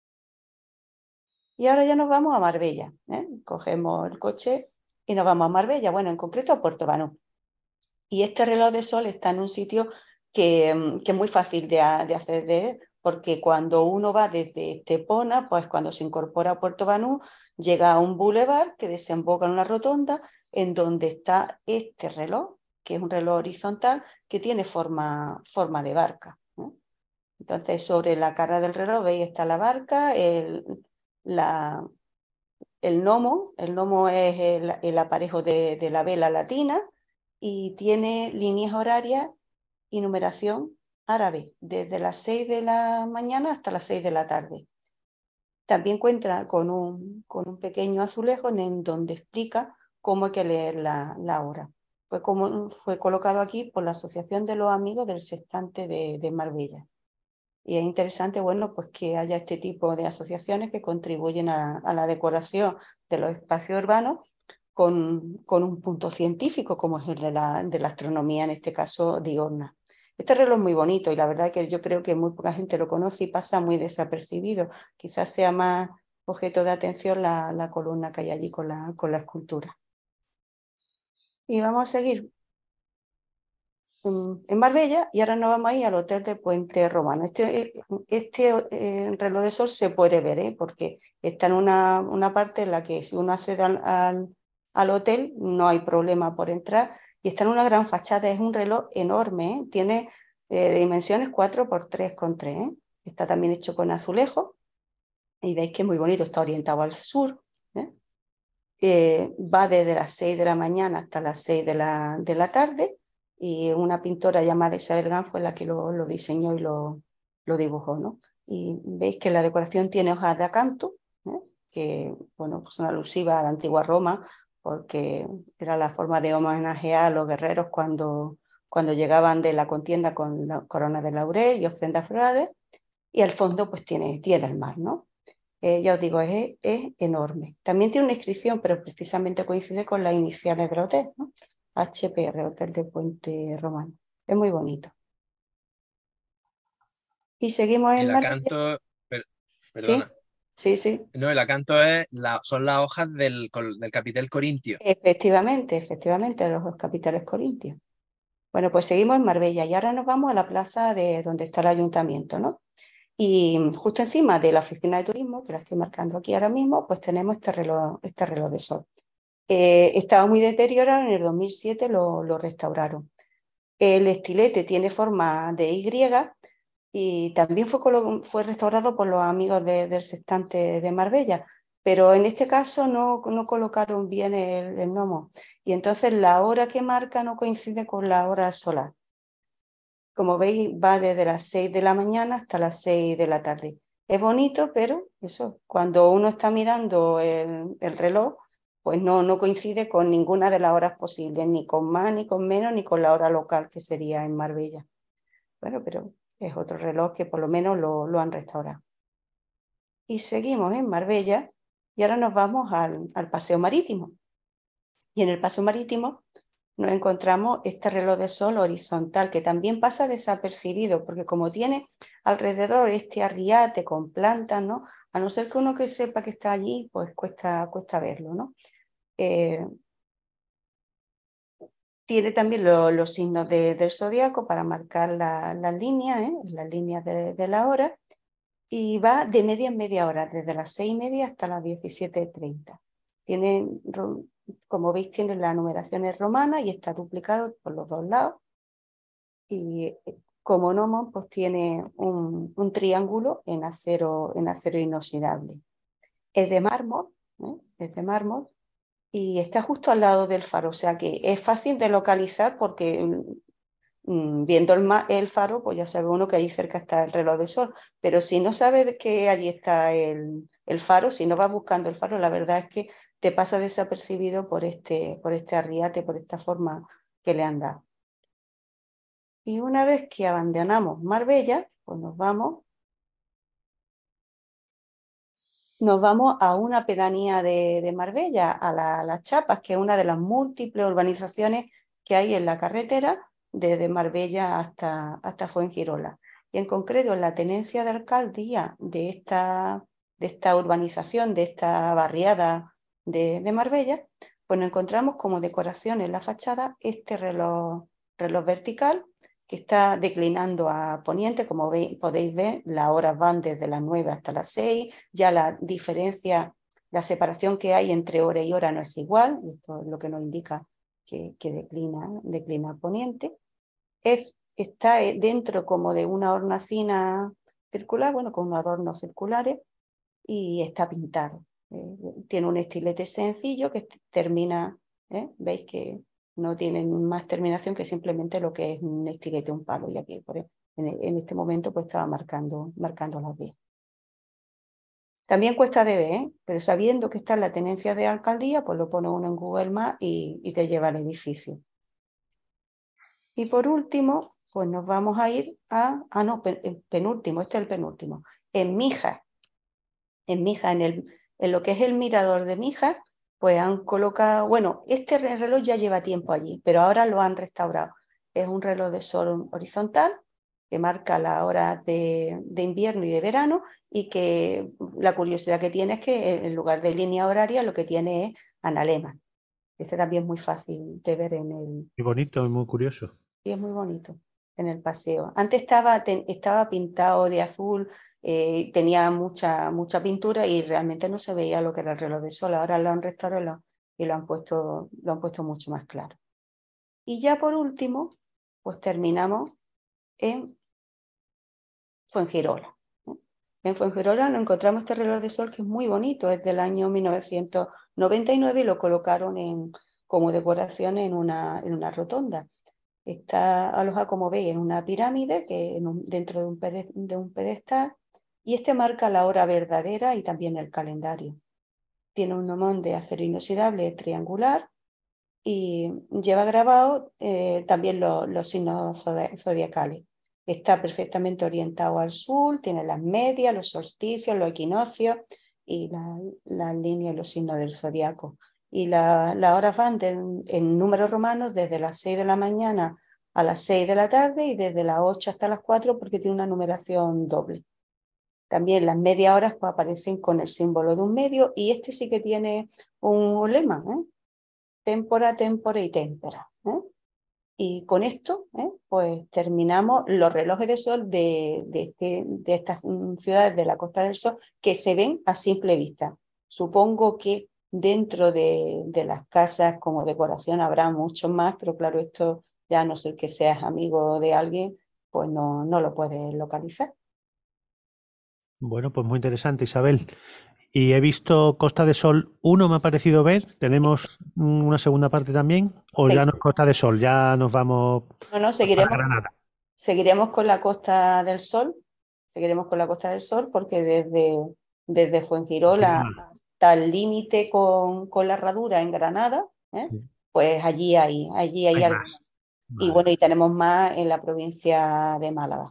Y ahora ya nos vamos a Marbella, ¿eh? Cogemos el coche y nos vamos a Marbella, bueno, en concreto a Puerto Banús. Y este reloj de sol está en un sitio que, que es muy fácil de, de acceder, porque cuando uno va desde Estepona, pues cuando se incorpora a Puerto Banús, llega a un bulevar que desemboca en una rotonda en donde está este reloj, que es un reloj horizontal que tiene forma, forma de barca, ¿eh? Entonces, sobre la cara del reloj, veis, está la barca, el, la, el gnomo, el gnomo es el, el aparejo de, de la vela latina y tiene líneas horarias y numeración árabe, desde las seis de la mañana hasta las seis de la tarde. También cuenta con un, con un pequeño azulejo en donde explica cómo hay que leer la, la hora. Fue, como, fue colocado aquí por la Asociación de los Amigos del Sextante de, de Marbella. Y es interesante, bueno, pues que haya este tipo de asociaciones que contribuyen a, a la decoración de los espacios urbanos con, con un punto científico, como es el de la, de la astronomía, en este caso diurna. Este reloj es muy bonito y la verdad que yo creo que muy poca gente lo conoce y pasa muy desapercibido. Quizás sea más objeto de atención la, la columna que hay allí con la, con la escultura. Y vamos a seguir en Marbella y ahora nos vamos a ir al Hotel de Puente Romano. Este, este eh, reloj de sol se puede ver, ¿eh? Porque está en una, una parte en la que si uno accede al, al, al hotel no hay problema por entrar y está en una gran fachada. Es un reloj enorme, ¿eh? Tiene eh, dimensiones cuatro por tres con tres, ¿eh? Está también hecho con azulejo y veis que es muy bonito, está orientado al sur, ¿eh? Eh, va desde las seis de la mañana hasta las seis de la, de la tarde. y una pintora llamada Isabel Gans fue la que lo, lo diseñó y lo, lo dibujó, ¿no? Y veis que la decoración tiene hojas de acanto, ¿eh? Que bueno, pues son alusivas a la antigua Roma, porque era la forma de homenajear a los guerreros cuando, cuando llegaban de la contienda con la corona de laurel y ofrendas florales, y al fondo pues tiene, tiene el mar, ¿no? Eh, ya os digo, es, es enorme. También tiene una inscripción, pero precisamente coincide con las iniciales del hotel, ¿no? H P R, Hotel de Puente Romano. Es muy bonito. Y seguimos en El Marbella. acanto, per- Sí, perdona, sí, sí. no, el acanto es la, son las hojas del, col- del capitel corintio. Efectivamente, efectivamente, los capiteles corintios. Bueno, pues seguimos en Marbella y ahora nos vamos a la plaza de donde está el ayuntamiento, ¿no? Y justo encima de la oficina de turismo, que la estoy marcando aquí ahora mismo, pues tenemos este reloj, este reloj de sol. Eh, estaba muy deteriorado, en el dos mil siete lo, lo restauraron. El estilete tiene forma de Y y también fue, fue restaurado por los amigos de, del sextante de Marbella, pero en este caso no, no colocaron bien el, el gnomo y entonces la hora que marca no coincide con la hora solar. Como veis, va desde las seis de la mañana hasta las seis de la tarde. Es bonito, pero eso, cuando uno está mirando el, el reloj, pues no, no coincide con ninguna de las horas posibles, ni con más, ni con menos, ni con la hora local que sería en Marbella. Bueno, pero es otro reloj que por lo menos lo, lo han restaurado. Y seguimos en Marbella y ahora nos vamos al, al paseo marítimo. Y en el paseo marítimo nos encontramos este reloj de sol horizontal que también pasa desapercibido porque como tiene alrededor este arriate con plantas, ¿no? A no ser que uno que sepa que está allí, pues cuesta, cuesta verlo, ¿no? Eh, tiene también lo, los signos de, del zodiaco para marcar las la líneas, ¿eh? Las líneas de, de la hora y va de media en media hora, desde las seis y media hasta las diecisiete treinta. Tiene, como veis, tiene las numeraciones romanas y está duplicado por los dos lados. Y como gnomo, pues tiene un, un triángulo en acero, en acero inoxidable. Es de mármol, ¿eh? Es de mármol y está justo al lado del faro, o sea que es fácil de localizar porque mm, viendo el, el faro, pues ya sabe uno que ahí cerca está el reloj de sol, pero si no sabe que allí está el, el faro, si no vas buscando el faro, la verdad es que te pasa desapercibido por este, por este arriate, por esta forma que le han dado. Y una vez que abandonamos Marbella, pues nos vamos, nos vamos a una pedanía de, de Marbella, a la, Las Chapas, que es una de las múltiples urbanizaciones que hay en la carretera desde Marbella hasta, hasta Fuengirola. Y en concreto en la tenencia de alcaldía de esta, de esta urbanización, de esta barriada de, de Marbella, pues nos encontramos como decoración en la fachada este reloj, reloj vertical que está declinando a poniente, como veis, podéis ver, las horas van desde las nueve hasta las seis, ya la diferencia, la separación que hay entre hora y hora no es igual, esto es lo que nos indica que, que declina, declina a poniente. Es, está dentro como de una hornacina circular, bueno, con unos adornos circulares, y está pintado. Eh, tiene un estilete sencillo que termina, ¿eh? Veis que no tienen más terminación que simplemente lo que es un estilete, un palo, y aquí por, en, en este momento pues estaba marcando, marcando las diez. También cuesta de ver, ¿eh? Pero sabiendo que está en la tenencia de alcaldía, pues lo pone uno en Google Maps y, y te lleva al edificio. Y por último, pues nos vamos a ir a, ah no, pen, penúltimo, este es el penúltimo, en Mijas. En Mijas, en, el, en lo que es el mirador de Mijas, pues han colocado, bueno, este reloj ya lleva tiempo allí, pero ahora lo han restaurado. Es un reloj de sol horizontal que marca las horas de, de invierno y de verano y que la curiosidad que tiene es que en lugar de línea horaria lo que tiene es analema. Este también es muy fácil de ver en el... Muy bonito y muy curioso. Sí, es muy bonito en el paseo. Antes estaba, te, estaba pintado de azul, eh, tenía mucha, mucha pintura y realmente no se veía lo que era el reloj de sol. Ahora lo han restaurado y lo han puesto, lo han puesto mucho más claro. Y ya por último, pues terminamos en Fuengirola. En Fuengirola nos encontramos este reloj de sol que es muy bonito, es del año mil novecientos noventa y nueve y lo colocaron en, como decoración en una, en una rotonda. Está alojado, como veis, en una pirámide que en un, dentro de un, pede, de un pedestal, y este marca la hora verdadera y también el calendario. Tiene un gnomón de acero inoxidable triangular y lleva grabado eh, también lo, los signos zodiacales. Está perfectamente orientado al sur, tiene las medias, los solsticios, los equinoccios y las la líneas y los signos del zodiaco. Y las la horas van de, en números romanos desde las seis de la mañana a las seis de la tarde y desde las ocho hasta las cuatro, porque tiene una numeración doble. También las medias horas pues, aparecen con el símbolo de un medio, y este sí que tiene un lema, ¿eh? Témpora, témpora y témpera. ¿eh? Y con esto, ¿eh? pues terminamos los relojes de sol de, de, este, de estas ciudades de la Costa del Sol, que se ven a simple vista. Supongo que dentro de, de las casas como decoración habrá muchos más, pero claro, esto ya a no ser que seas amigo de alguien, pues no, no lo puedes localizar. Bueno, pues muy interesante, Isabel. Y he visto Costa de Sol uno, me ha parecido ver. ¿Tenemos una segunda parte también? ¿O Sí. ya no es Costa de Sol? Ya nos vamos No, no, a seguiremos, Granada. seguiremos con la Costa del Sol, seguiremos con la Costa del Sol, porque desde, desde Fuengirola Girona. hasta el límite con, con la Herradura en Granada, ¿eh? Sí. pues allí hay, allí hay Hay algo. más. Y Vale. bueno, y tenemos más en la provincia de Málaga.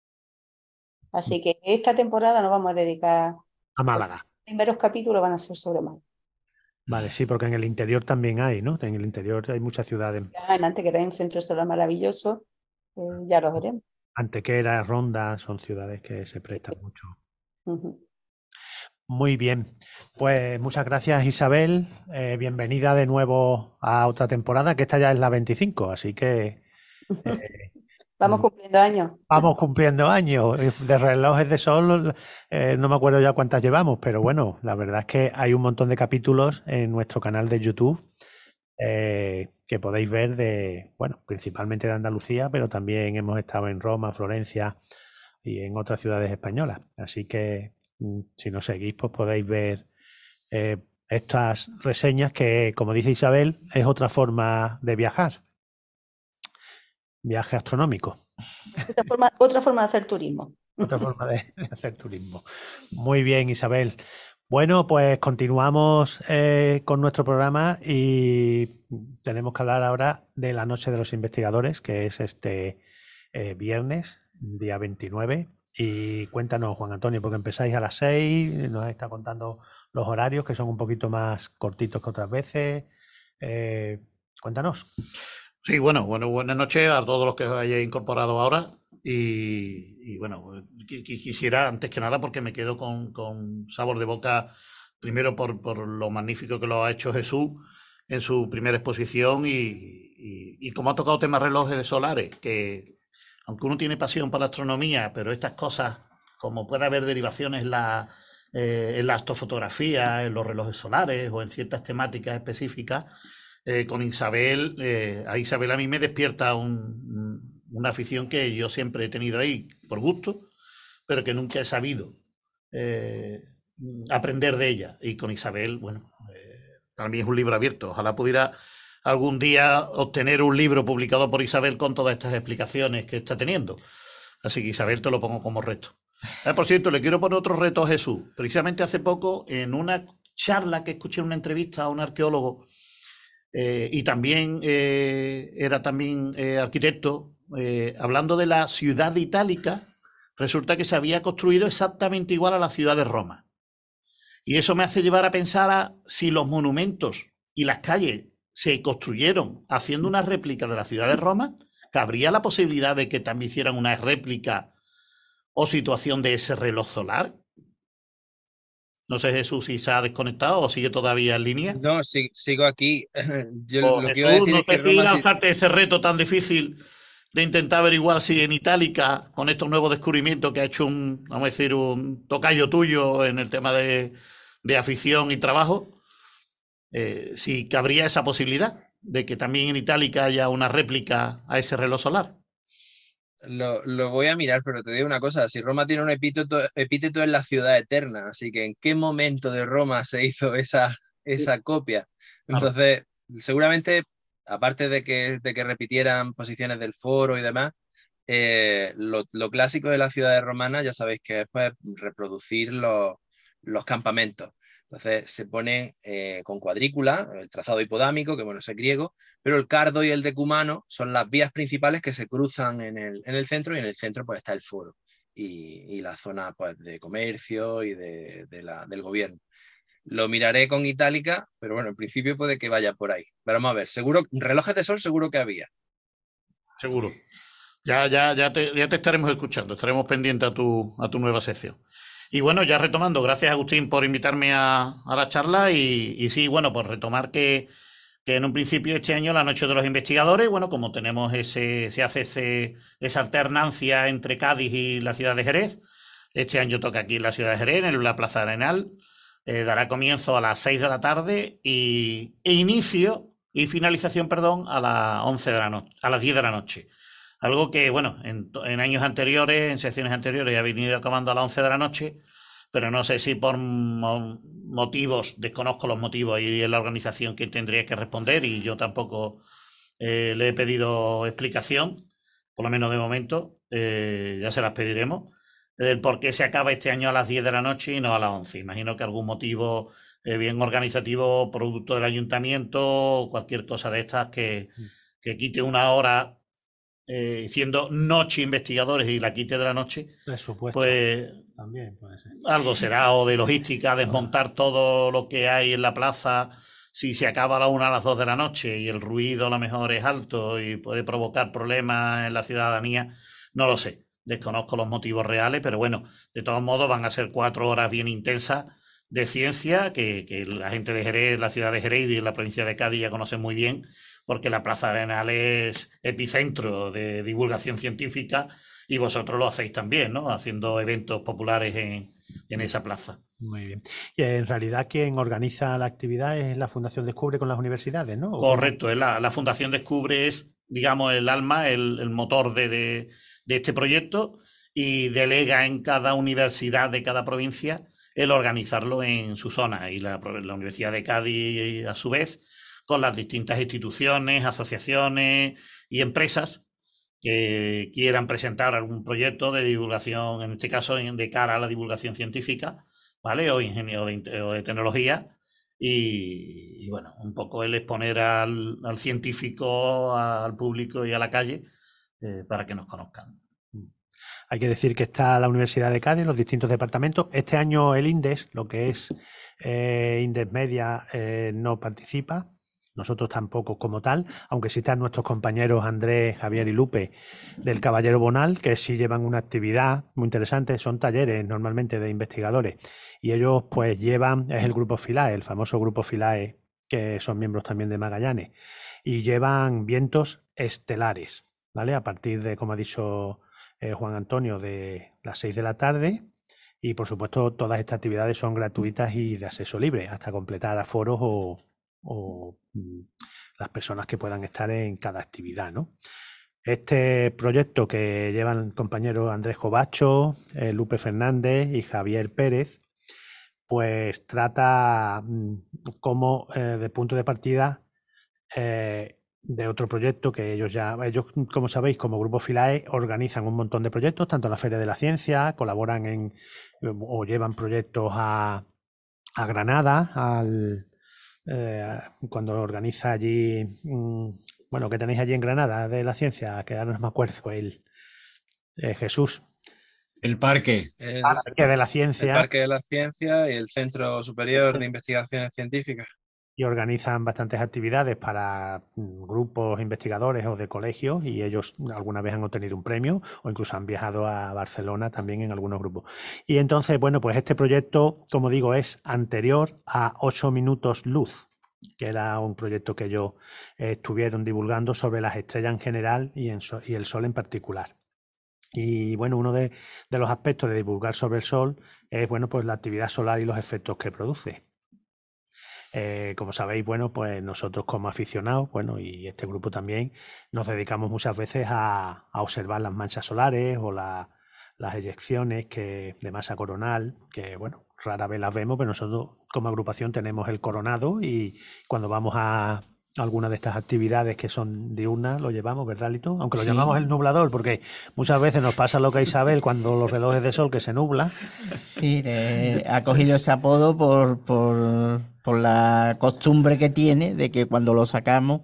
Así que esta temporada nos vamos a dedicar, A Málaga. los primeros capítulos van a ser sobre Málaga. Vale, sí, porque en el interior también hay, ¿no? En el interior hay muchas ciudades. Ya en Antequera hay un centro solar maravilloso, eh, ya lo veremos. Antequera, Ronda, son ciudades que se prestan Sí. mucho. Ujú. Muy bien, pues muchas gracias, Isabel. Eh, bienvenida de nuevo a otra temporada, que esta ya es la veinticinco, así que eh, Vamos cumpliendo años. vamos cumpliendo años. Eh, De relojes de sol, eh, no me acuerdo ya cuántas llevamos, pero bueno, la verdad es que hay un montón de capítulos en nuestro canal de YouTube eh, que podéis ver de, bueno, principalmente de Andalucía, pero también hemos estado en Roma, Florencia y en otras ciudades españolas. Así que mm, si nos seguís, pues podéis ver eh, estas reseñas que, como dice Isabel, es otra forma de viajar. Viaje astronómico. Otra forma, otra forma de hacer turismo. Otra forma de, de hacer turismo. Muy bien, Isabel. Bueno, pues continuamos eh, con nuestro programa y tenemos que hablar ahora de la Noche de los Investigadores, que es este eh, viernes, día veintinueve. Y cuéntanos, Juan Antonio, porque empezáis a las seis, nos está contando los horarios, que son un poquito más cortitos que otras veces. Eh, cuéntanos. Sí, bueno, bueno, buenas noches a todos los que os hayáis incorporado ahora. Y, y bueno, qu- qu- quisiera antes que nada, porque me quedo con, con sabor de boca, primero por, por lo magnífico que lo ha hecho Jesús en su primera exposición y, y, y como ha tocado temas relojes de solares, que aunque uno tiene pasión por la astronomía, pero estas cosas, como puede haber derivaciones en la, eh, en la astrofotografía, en los relojes solares o en ciertas temáticas específicas, eh, con Isabel, eh, a Isabel a mí me despierta un, una afición que yo siempre he tenido ahí por gusto, pero que nunca he sabido eh, aprender de ella. Y con Isabel, bueno, eh, para mí es un libro abierto. Ojalá pudiera algún día obtener un libro publicado por Isabel con todas estas explicaciones que está teniendo. Así que Isabel, te lo pongo como reto. Ah, por cierto, le quiero poner otro reto a Jesús. Precisamente hace poco, en una charla que escuché en una entrevista a un arqueólogo, eh, y también eh, era también eh, arquitecto, eh, hablando de la ciudad itálica, resulta que se había construido exactamente igual a la ciudad de Roma. Y eso me hace llevar a pensar a si los monumentos y las calles se construyeron haciendo una réplica de la ciudad de Roma, ¿cabría la posibilidad de que también hicieran una réplica o situación de ese reloj solar? No sé, Jesús, si se ha desconectado o sigue todavía en línea. No, si- sigo aquí. Yo O lo que iba a Jesús, decir no es que sé si Roma sí. lanzarte ese reto tan difícil de intentar averiguar si en Itálica, con estos nuevos descubrimientos que ha hecho un, vamos a decir, un tocayo tuyo en el tema de, de afición y trabajo, eh, si cabría esa posibilidad de que también en Itálica haya una réplica a ese reloj solar. Lo, lo voy a mirar, pero te digo una cosa, si Roma tiene un epíteto, epíteto es la ciudad eterna, así que ¿en qué momento de Roma se hizo esa, esa copia? Claro. Entonces, seguramente aparte de que, de que repitieran posiciones del foro y demás, eh, lo, lo clásico de las ciudades romanas, ya sabéis que es pues, reproducir los, los campamentos. Entonces se ponen eh, con cuadrícula, el trazado hipodámico, que bueno, es griego, pero el cardo y el decumano son las vías principales que se cruzan en el, en el centro, y en el centro pues está el foro y, y la zona pues, de comercio y de, de la, del gobierno. Lo miraré con itálica, pero bueno, en principio puede que vaya por ahí. Pero vamos a ver, seguro, relojes de sol seguro que había. Seguro. Ya, ya, ya, te, ya te estaremos escuchando, estaremos pendientes a tu, a tu nueva sección. Y bueno, ya retomando, gracias Agustín por invitarme a, a la charla y, y sí, bueno, pues retomar que, que en un principio este año la Noche de los Investigadores, bueno, como tenemos ese, se hace ese, esa alternancia entre Cádiz y la ciudad de Jerez, este año toca aquí en la ciudad de Jerez, en la Plaza Arenal, eh, dará comienzo a las seis de la tarde y, e inicio y finalización, perdón, a las once de la noche, a las diez de la noche. Algo que, bueno, en, en años anteriores, en secciones anteriores, ya ha venido acabando a las once de la noche, pero no sé si por mo motivos, desconozco los motivos y en la organización que tendría que responder, y yo tampoco eh, le he pedido explicación, por lo menos de momento, eh, ya se las pediremos, del por qué se acaba este año a las diez de la noche y no a las once. Imagino que algún motivo eh, bien organizativo, producto del ayuntamiento, o cualquier cosa de estas que, que quite una hora. Eh, siendo noche investigadores y la quite de la noche, pues también puede ser. Algo será, o de logística, desmontar todo lo que hay en la plaza. Si se acaba a la una a las dos de la noche y el ruido a lo mejor es alto y puede provocar problemas en la ciudadanía, no lo sé, desconozco los motivos reales, pero bueno, de todos modos van a ser cuatro horas bien intensas de ciencia que, que la gente de Jerez, la ciudad de Jerez y la provincia de Cádiz ya conocen muy bien, porque la Plaza Arenal es epicentro de divulgación científica y vosotros lo hacéis también, ¿no? Haciendo eventos populares en, en esa plaza. Muy bien. Y en realidad quien organiza la actividad es la Fundación Descubre con las universidades, ¿no? Correcto, es la, la Fundación Descubre es, digamos, el alma, el, el motor de, de, de este proyecto, y delega en cada universidad de cada provincia el organizarlo en su zona, y la, la Universidad de Cádiz, a su vez, con las distintas instituciones, asociaciones y empresas que quieran presentar algún proyecto de divulgación, en este caso de cara a la divulgación científica, ¿vale? O ingeniero de, o de tecnología, y, y bueno, un poco el exponer al, al científico, al público y a la calle eh, para que nos conozcan. Hay que decir que está la Universidad de Cádiz, los distintos departamentos. Este año el INDES, lo que es eh, INDES Media, eh, no participa. Nosotros tampoco como tal, aunque sí están nuestros compañeros Andrés, Javier y Lupe del Caballero Bonal, que sí llevan una actividad muy interesante. Son talleres normalmente de investigadores y ellos pues llevan, es el grupo Philae, el famoso grupo Philae, que son miembros también de Magallanes, y llevan vientos estelares, ¿vale? A partir de, como ha dicho eh, Juan Antonio, de las seis de la tarde. Y por supuesto todas estas actividades son gratuitas y de acceso libre hasta completar aforos o o las personas que puedan estar en cada actividad, ¿no? Este proyecto que llevan el compañero Andrés Jovacho, eh, Lupe Fernández y Javier Pérez, pues trata como eh, de punto de partida eh, de otro proyecto que ellos ya, ellos como sabéis, como Grupo Philae, organizan un montón de proyectos, tanto en la Feria de la Ciencia, colaboran en o llevan proyectos a, a Granada, al Eh, cuando organiza allí, mmm, bueno, que tenéis allí en Granada de la ciencia, que ahora no me acuerdo, el eh, Jesús. El parque. El, parque de la Ciencia. El Parque de la Ciencia y el Centro Superior de Investigaciones Científicas. Y organizan bastantes actividades para grupos investigadores o de colegios, y ellos alguna vez han obtenido un premio o incluso han viajado a Barcelona también en algunos grupos. Y entonces, bueno, pues este proyecto, como digo, es anterior a ocho minutos luz, que era un proyecto que ellos eh, estuvieron divulgando sobre las estrellas en general y, en so y el Sol en particular. Y bueno, uno de, de los aspectos de divulgar sobre el Sol es, bueno, pues la actividad solar y los efectos que produce. Eh, como sabéis, bueno, pues nosotros como aficionados, bueno, y este grupo también, nos dedicamos muchas veces a, a observar las manchas solares o la, las eyecciones que, de masa coronal, que bueno, rara vez las vemos, pero nosotros como agrupación tenemos el coronado, y cuando vamos a, alguna de estas actividades que son diurnas, lo llevamos, ¿verdad, Lito? Aunque lo Sí. llamamos el nublador, porque muchas veces nos pasa lo que a Isabel cuando los relojes de sol que se nubla. Sí, eh, ha cogido ese apodo por, por, por la costumbre que tiene de que cuando lo sacamos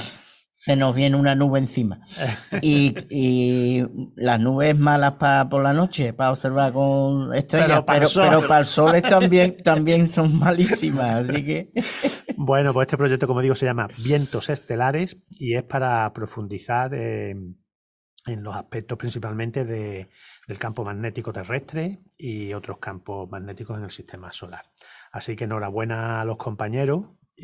se nos viene una nube encima. Y, y las nubes malas pa, por la noche para observar con estrellas, Pero pa'l pero, sol. pero para el sol también, también son malísimas. Así que Bueno, pues este proyecto, como digo, se llama Vientos Estelares y es para profundizar en, en los aspectos principalmente de, del campo magnético terrestre y otros campos magnéticos en el sistema solar. Así que enhorabuena a los compañeros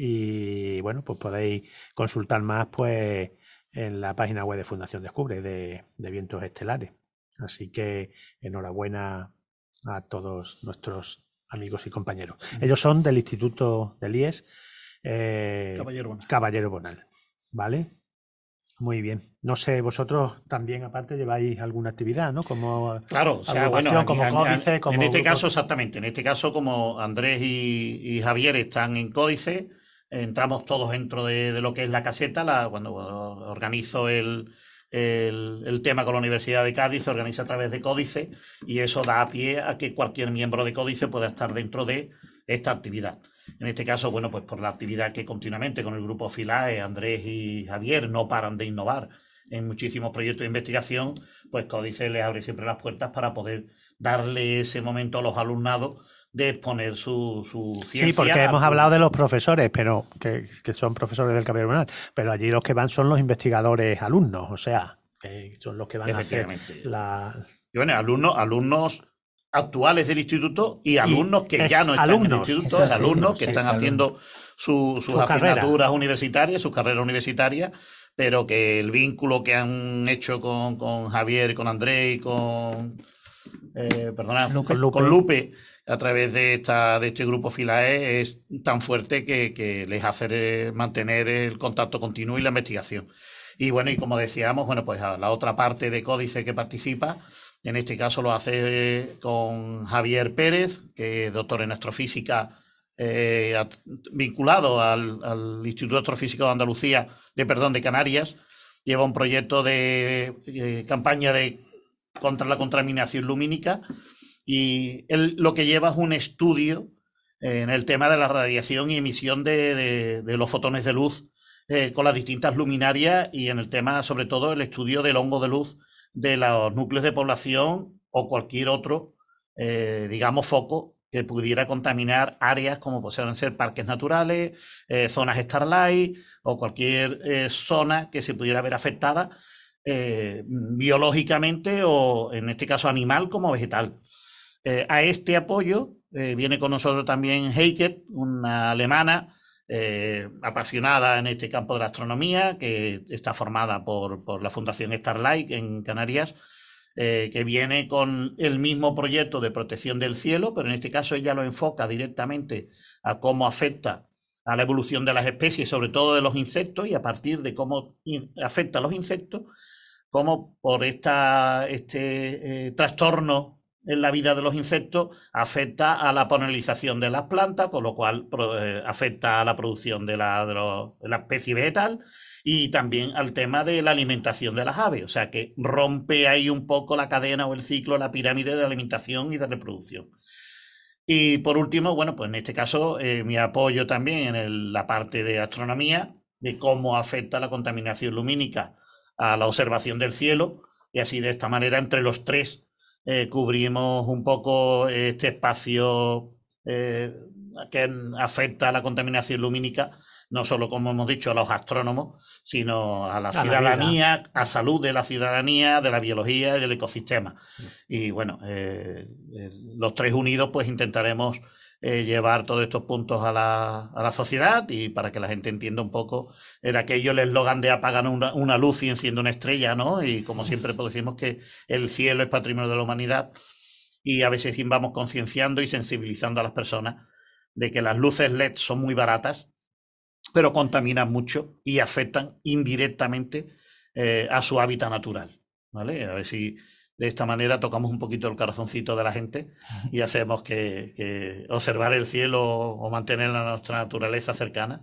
y bueno, pues podéis consultar más pues en la página web de Fundación Descubre de, de Vientos Estelares. Así que enhorabuena a todos nuestros amigos y compañeros. Ellos son del Instituto del I E S eh, Caballero Bonal. Caballero Bonal, ¿vale? Muy bien. No sé, vosotros también aparte lleváis alguna actividad, ¿no? Como Claro, o sea, bueno, agrupación, aquí- como aquí- códice, como en este grupo- caso exactamente, en este caso como Andrés y, y Javier están en Códice, entramos todos dentro de, de lo que es la caseta, la, cuando organizo el, el, el tema con la Universidad de Cádiz, se organiza a través de Códice y eso da a pie a que cualquier miembro de Códice pueda estar dentro de esta actividad. En este caso, bueno, pues por la actividad que continuamente con el grupo Filae, Andrés y Javier no paran de innovar en muchísimos proyectos de investigación, pues Códice les abre siempre las puertas para poder darle ese momento a los alumnados de exponer su, su ciencia. Sí, porque hemos hablado de los profesores, pero que, que son profesores del Caballero Bonal, pero allí los que van son los investigadores alumnos, o sea, que son los que van a hacer Efectivamente. la... Y bueno, alumnos, alumnos actuales del instituto y alumnos que ya no están exalumnos. en el instituto, Eso sí, alumnos sí, que sí, están exalumnos. haciendo su- sus Su carrera. asignaturas universitarias, sus carreras universitarias, pero que el vínculo que han hecho con, con Javier, con Andrés y con, eh, perdona, Lupe. con, Lupe. con Lupe a través de, esta, de este grupo Filae es tan fuerte que, que les hace eh, mantener el contacto continuo y la investigación. Y bueno, y como decíamos, bueno, pues a la otra parte de Códice que participa, en este caso lo hace con Javier Pérez, que es doctor en astrofísica, eh, at- vinculado al, al Instituto Astrofísico de Andalucía, de perdón, de Canarias. Lleva un proyecto de eh, campaña de contra la contaminación lumínica y él lo que lleva es un estudio eh, en el tema de la radiación y emisión de, de- de los fotones de luz eh, con las distintas luminarias y en el tema, sobre todo, el estudio del hongo de luz de los núcleos de población o cualquier otro, eh, digamos, foco que pudiera contaminar áreas como pueden ser parques naturales, eh, zonas Starlight o cualquier eh, zona que se pudiera ver afectada eh, biológicamente o, en este caso, animal como vegetal. Eh, a este apoyo eh, viene con nosotros también Heike, una alemana eh, apasionada en este campo de la astronomía, que está formada por, por la Fundación Starlight en Canarias, eh, que viene con el mismo proyecto de protección del cielo, pero en este caso ella lo enfoca directamente a cómo afecta a la evolución de las especies, sobre todo de los insectos, y a partir de cómo in- afecta a los insectos, cómo por esta, este eh, trastorno en la vida de los insectos afecta a la polinización de las plantas, con lo cual pro, eh, afecta a la producción de la, de, lo, de la especie vegetal y también al tema de la alimentación de las aves. O sea que rompe ahí un poco la cadena o el ciclo, la pirámide de alimentación y de reproducción. Y por último, bueno, pues en este caso eh, mi apoyo también en el, la parte de astronomía, de cómo afecta la contaminación lumínica a la observación del cielo, y así de esta manera entre los tres eh, cubrimos un poco este espacio eh, que afecta a la contaminación lumínica, no solo, como hemos dicho, a los astrónomos, sino a la A la ciudadanía, vida. a salud de la ciudadanía, de la biología y del ecosistema. Y bueno, eh, eh, los tres unidos pues intentaremos eh, llevar todos estos puntos a la, a la sociedad y para que la gente entienda un poco, era aquello el eslogan de apagan una, una luz y enciende una estrella, ¿no? Y como siempre pues decimos que el cielo es patrimonio de la humanidad y a veces vamos concienciando y sensibilizando a las personas de que las luces L E D son muy baratas, pero contaminan mucho y afectan indirectamente eh, a su hábitat natural, ¿vale? A ver si de esta manera tocamos un poquito el corazoncito de la gente y hacemos que, que observar el cielo o mantener la nuestra naturaleza cercana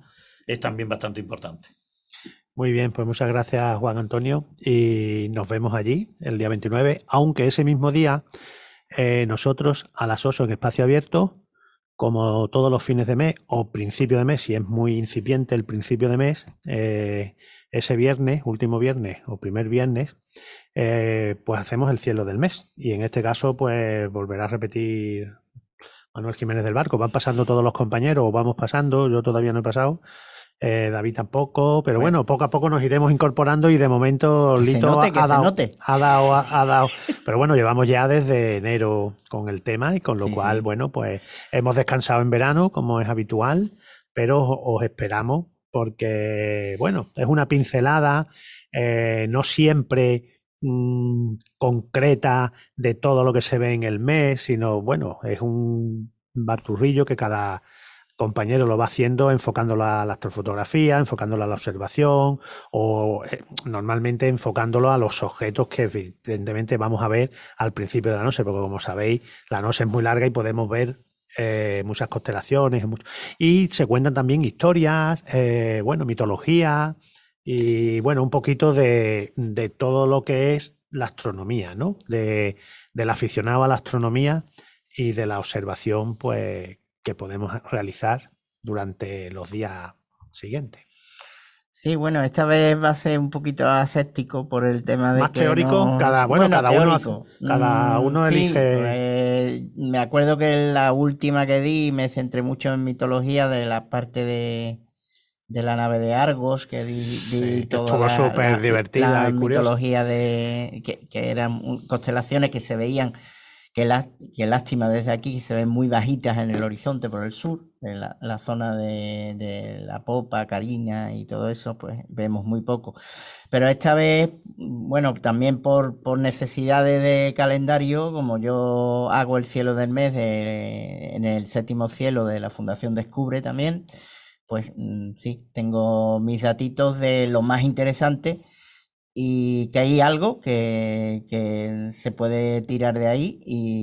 es también bastante importante. Muy bien, pues muchas gracias, Juan Antonio, y nos vemos allí el día veintinueve, aunque ese mismo día eh, nosotros a las ocho en espacio abierto, como todos los fines de mes o principio de mes, si es muy incipiente el principio de mes, eh, ese viernes, último viernes o primer viernes, eh, pues hacemos el cielo del mes. Y en este caso, pues volverá a repetir Manuel Jiménez del Barco. Van pasando todos los compañeros, o vamos pasando, yo todavía no he pasado. Eh, David tampoco, pero bueno. bueno, poco a poco nos iremos incorporando y de momento que Lito se note, que ha, se dado, note. ha dado, ha, ha dado, pero bueno, llevamos ya desde enero con el tema y con lo Sí, cual, sí. bueno, pues hemos descansado en verano como es habitual, pero os, os esperamos porque, bueno, es una pincelada, eh, no siempre mmm, concreta de todo lo que se ve en el mes, sino, bueno, es un baturrillo que cada compañero lo va haciendo enfocándolo a la astrofotografía, enfocándolo a la observación o eh, normalmente enfocándolo a los objetos que evidentemente vamos a ver al principio de la noche, porque como sabéis, la noche es muy larga y podemos ver eh, muchas constelaciones mucho, y se cuentan también historias, eh, bueno, mitología y bueno, un poquito de, de todo lo que es la astronomía, ¿no? De, del aficionado a la astronomía y de la observación, pues que podemos realizar durante los días siguientes. Sí, bueno, esta vez va a ser un poquito aséptico por el tema de más que teórico, nos... cada bueno, bueno cada teórico. uno cada uno mm, elige. Sí, pues, me acuerdo que la última que di me centré mucho en mitología de la parte de, de la nave de Argos, que di, di sí, que toda estuvo la, súper la, divertida la y curiosa. mitología de que, que eran constelaciones que se veían. Qué, lá, qué lástima desde aquí, que se ven muy bajitas en el horizonte por el sur, en la, la zona de, de la Popa, Carina y todo eso, pues vemos muy poco. Pero esta vez, bueno, también por, por necesidades de calendario, como yo hago el cielo del mes de, en el séptimo cielo de la Fundación Descubre también, pues sí, tengo mis datitos de lo más interesante. Y que hay algo que, que se puede tirar de ahí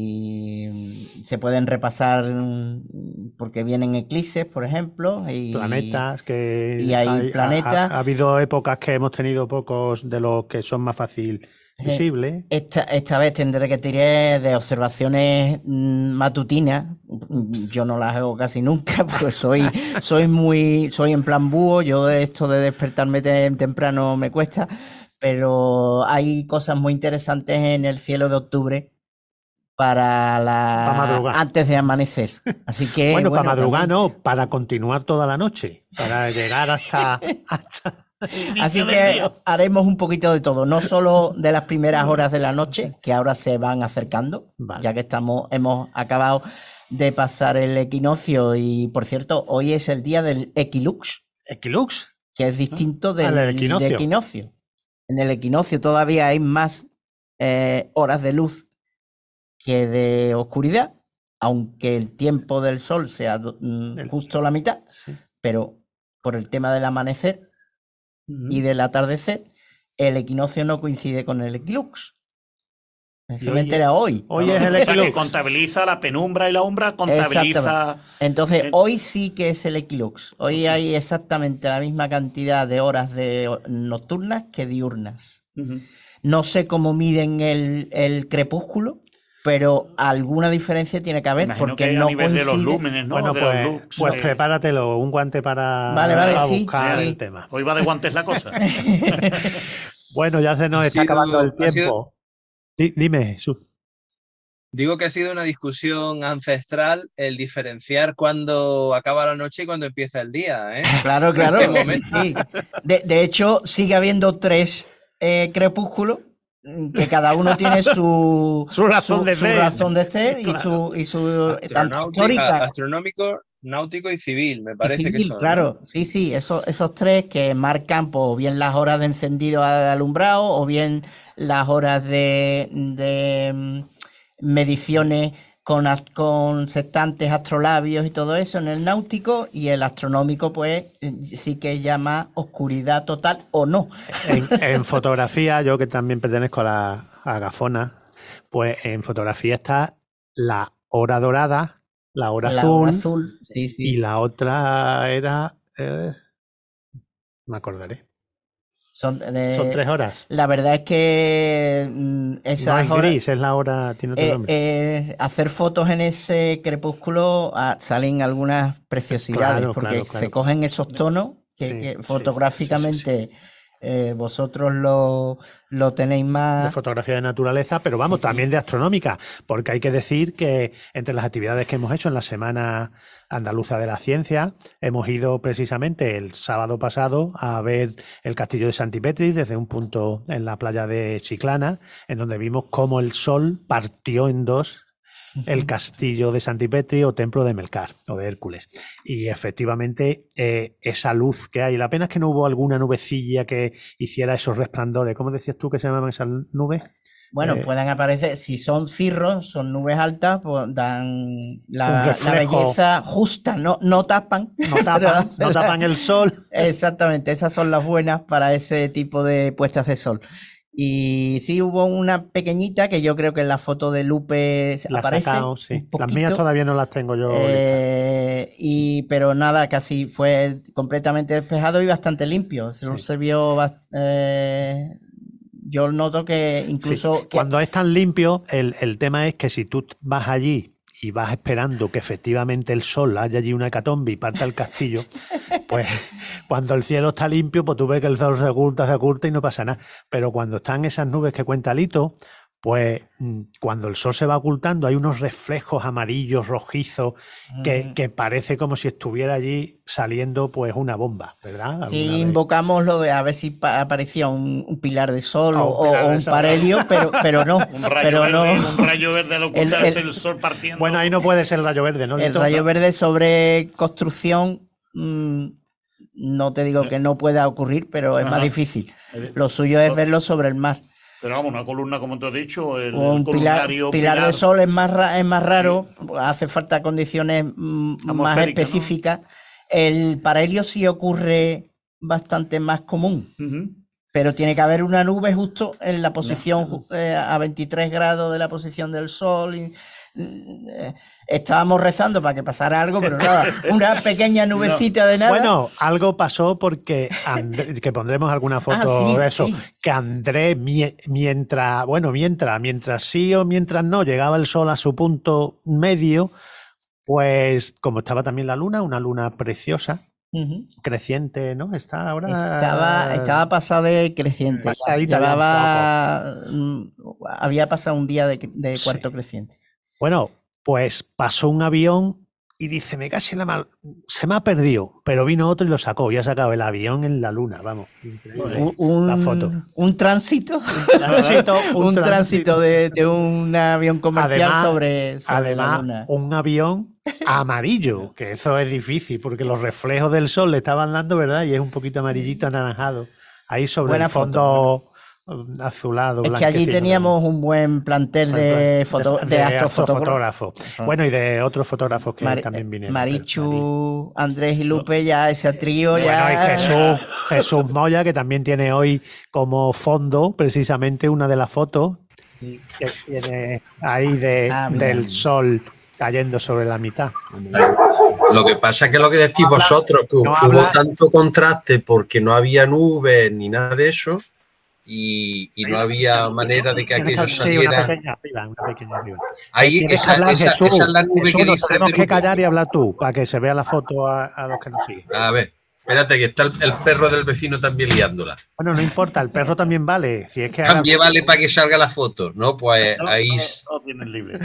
y se pueden repasar porque vienen eclipses, por ejemplo. Y, planetas, que y hay, hay, planetas. Ha, ha, ha habido épocas que hemos tenido pocos de los que son más fácil visibles. Esta, esta vez tendré que tirar de observaciones matutinas. Yo no las hago casi nunca porque soy, soy muy, soy en plan búho. Yo de esto de despertarme temprano me cuesta. Pero hay cosas muy interesantes en el cielo de octubre para la para madrugar. Antes de amanecer. Así que bueno, bueno, para madrugar también... no, para continuar toda la noche, para llegar hasta, hasta Así que día. Haremos un poquito de todo, no solo de las primeras horas de la noche, que ahora se van acercando, vale. Ya que estamos, hemos acabado de pasar el equinoccio y por cierto, hoy es el día del equilux. ¿Equilux? Que es distinto del, ah, del equinoccio. De equinoccio. En el equinoccio todavía hay más eh, horas de luz que de oscuridad, aunque el tiempo del sol sea mm, justo la mitad, sí. Pero por el tema del amanecer uh-huh. y del atardecer, el equinoccio no coincide con el equilux. Eso me entera hoy. Hoy es el equilux. Que contabiliza la penumbra y la umbra, contabiliza... Entonces, en... hoy sí que es el equilux. Hoy okay. hay exactamente la misma cantidad de horas de nocturnas que diurnas. Uh-huh. No sé cómo miden el, el crepúsculo, pero alguna diferencia tiene que haber. Imagino porque que no a nivel coincide... de los lúmenes, ¿no? Bueno, de pues, los looks, pues de... prepáratelo, un guante para, vale, vale, para sí, buscar sí. el tema. Hoy va de guantes la cosa. Bueno, ya se nos ha está sido, acabando el tiempo. Sido... Dime, Jesús. Digo que ha sido una discusión ancestral el diferenciar cuándo acaba la noche y cuándo empieza el día, ¿eh? Claro, claro. En este momento. Sí. De, de hecho, sigue habiendo tres eh, crepúsculos que cada uno tiene su, su razón su, de su ser, razón de ser claro. y su, y su histórica. Astronómico, náutico y civil, me parece civil, que son. Claro, ¿no? sí, sí, esos, esos tres que marcan pues, bien las horas de encendido de alumbrado o bien las horas de, de mediciones con, con sextantes, astrolabios y todo eso en el náutico, y el astronómico pues sí que llama oscuridad total o no. En, en fotografía, yo que también pertenezco a la a Gafona, pues en fotografía está la hora dorada, la hora la azul, hora azul sí, sí. y la otra era... Eh, Me acordaré. Son, de, Son tres horas. La verdad es que mm, esas no es horas, gris, es la hora, tiene otro eh, nombre. eh, hacer fotos en ese crepúsculo ah, salen algunas preciosidades, Claro, porque claro, se claro. cogen esos tonos que, Sí, que sí, sí, fotográficamente sí, sí, sí. eh, vosotros lo, lo tenéis De más... fotografía de naturaleza, pero vamos, Sí, sí. también de astronómica, porque hay que decir que entre las actividades que hemos hecho en la Semana Andaluza de la Ciencia, hemos ido precisamente el sábado pasado a ver el castillo de Santipetri desde un punto en la playa de Chiclana, en donde vimos cómo el sol partió en dos el castillo de Santipetri o templo de Melcar o de Hércules. Y efectivamente eh, esa luz que hay, la pena es que no hubo alguna nubecilla que hiciera esos resplandores. ¿Cómo decías tú que se llamaban esas nubes? Bueno, Eh, pueden aparecer, si son cirros, son nubes altas, pues dan la, Un la reflejo. belleza justa, no, no tapan. No tapan, no tapan el sol. Exactamente, esas son las buenas para ese tipo de puestas de sol. Y sí hubo una pequeñita que yo creo que en la foto de Lupe La aparece. sacado, sí. Un Las mías poquito, todavía no las tengo yo eh, y pero nada, casi fue completamente despejado y bastante limpio. Sí. No se vio. bast- eh, yo noto que incluso. Sí. que- Cuando es tan limpio, el, el tema es que si tú vas allí y vas esperando que efectivamente el sol haya allí una hecatombe y parta el castillo, pues cuando el cielo está limpio, pues tú ves que el sol se oculta, se oculta y no pasa nada. Pero cuando están esas nubes que cuenta Lito, pues mm, cuando el sol se va ocultando hay unos reflejos amarillos, rojizos, que, Mm. que parece como si estuviera allí saliendo pues una bomba, ¿verdad? Sí, Alguna vez. invocamos lo de a ver si pa- aparecía un, un pilar de sol Ah, o, un pilar o de un sol. parelio, pero, pero no. Un rayo pero verde, no. un rayo verde al ocultarse El- el, el- sol partiendo. Bueno, ahí no puede ser el rayo verde, ¿no? El Lito? rayo verde sobre construcción, mm, no te digo que no pueda ocurrir, pero es Ajá. más difícil. Lo suyo es verlo sobre el mar. Pero vamos, una columna, como te he dicho, el, O el un pilar, columnario pilar de sol es más, ra- es más raro, hace falta condiciones mm, más Atmosféricas, ¿no? específicas. El parhelio sí ocurre bastante más común, Ujú. pero tiene que haber una nube justo en la posición ju- eh, a veintitrés grados de la posición del sol. Y, mm, eh, estábamos rezando para que pasara algo, pero nada, una pequeña nubecita de nada. Bueno, algo pasó porque André- que pondremos alguna foto Ah, sí, de eso, sí. que Andrés mie- mientras, bueno, mientras, mientras sí o mientras no llegaba el sol a su punto medio, pues como estaba también la luna, una luna preciosa, Ujú. creciente, ¿no? Está ahora Estaba, estaba pasado de creciente. Pasadita ya Llevaba. mm, Había pasado un día de, de Sí. cuarto creciente. Bueno, pues pasó un avión y dice, me casi en la mal, se me ha perdido, pero vino otro y lo sacó, y ha sacado el avión en la luna, vamos. Increíble. Un, un- La foto. un tránsito. Tránsito, un tránsito de, de un avión comercial Además- sobre, sobre la Además, luna. un avión amarillo, que eso es difícil, porque los reflejos del sol le estaban dando, ¿verdad? Y es un poquito amarillito, anaranjado. Ahí sobre Buena el fondo mm, azulado, Es que allí blanquecino, teníamos un buen plantel de, foto, de, astrofotógrafos. astrofotógrafos. Bueno, y de otros fotógrafos que Mari- también vinieron. Marichu, Andrés y Lupe, ya ese trío Bueno, ya. y Jesús, Jesús Moya, que también tiene hoy como fondo precisamente una de las fotos Sí. que tiene ahí de, Ah, mira. del sol cayendo sobre la mitad. Lo que pasa es que lo que decís No habla- vosotros, que no hubo habla- tanto contraste porque no había nubes ni nada de eso y, y no había manera de que aquello Sí, una saliera. pequeña arriba, una pequeña arriba. Ahí, Tienes que esa, hablar, esa- Jesús. esa es la nube Jesús, que nos dice tenemos de que Lupe. callar y hablar tú, para que se vea la foto a, a los que nos siguen. A ver, espérate, que está el, el perro del vecino también liándola. Bueno, no importa, el perro también vale. Si es que ahora- También vale para que salga la foto, ¿no? Pues No, ahí, no, no tienes libre.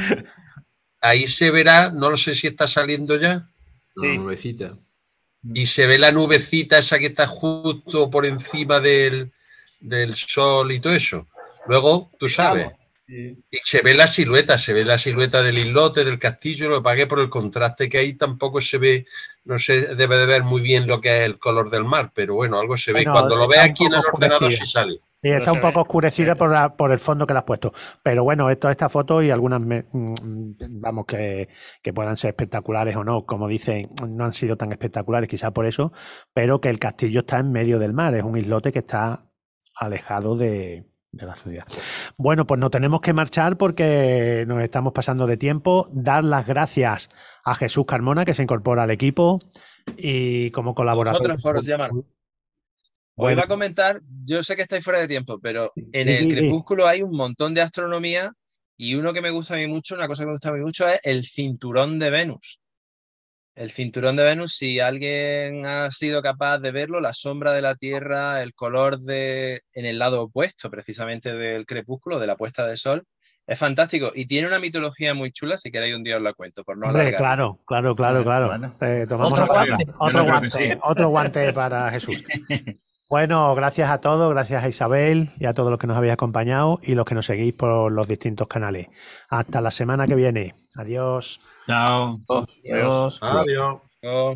ahí se verá, no lo sé si está saliendo ya, La nubecita. y se ve la nubecita esa que está justo por encima del, del sol y todo eso. Luego, tú sabes, y se ve la silueta, se ve la silueta del islote, del castillo, lo que pagué por el contraste que hay, tampoco se ve, no se debe de ver muy bien lo que es el color del mar, pero bueno, algo se ve. Bueno, Cuando lo está veas un aquí en el poco ordenador oscurecida. sí sale. Sí, está Pero un se poco ve. oscurecida por, la- por el fondo que le has puesto. Pero bueno, esto, esta foto y algunas, me- mm, vamos, que, que puedan ser espectaculares o no, como dicen, no han sido tan espectaculares, quizá por eso, pero que el castillo está en medio del mar, es un islote que está alejado de, de la ciudad. Bueno, pues nos tenemos que marchar porque nos estamos pasando de tiempo. Dar las gracias a Jesús Carmona, que se incorpora al equipo y como colaborador. Vosotros por llamar. Os iba a comentar, yo sé que estáis fuera de tiempo, pero en Sí, el sí, sí. crepúsculo hay un montón de astronomía y uno que me gusta a mí mucho, una cosa que me gusta a mí mucho es el cinturón de Venus. El cinturón de Venus, si alguien ha sido capaz de verlo, la sombra de la Tierra, el color de en el lado opuesto precisamente del crepúsculo, de la puesta de sol, es fantástico y tiene una mitología muy chula, si queréis un día os la cuento, por no Hombre, alargar. claro, claro, claro, claro. Bueno. Eh, tomamos Otro nota. guante. Yo Otro no creo que guante, sí. otro guante para Jesús. Bueno, gracias a todos, gracias a Isabel y a todos los que nos habéis acompañado y los que nos seguís por los distintos canales. Hasta la semana que viene. Adiós. Chao. Dios. Adiós. Oh.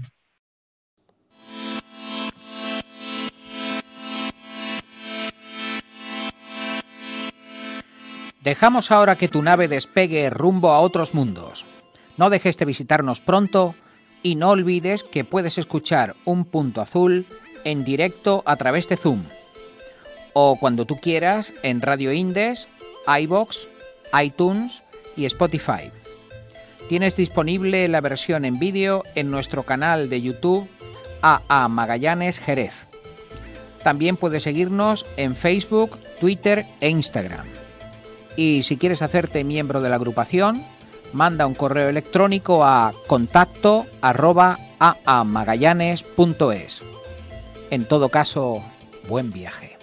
Dejamos ahora que tu nave despegue rumbo a otros mundos. No dejes de visitarnos pronto y no olvides que puedes escuchar Un Punto Azul en directo a través de Zoom o cuando tú quieras en Radio Indes, iVoox, iTunes y Spotify. Tienes disponible la versión en vídeo en nuestro canal de YouTube A A Magallanes Jerez. También puedes seguirnos en Facebook, Twitter e Instagram. Y si quieres hacerte miembro de la agrupación, manda un correo electrónico a contacto arroba aamagallanes punto es. En todo caso, buen viaje.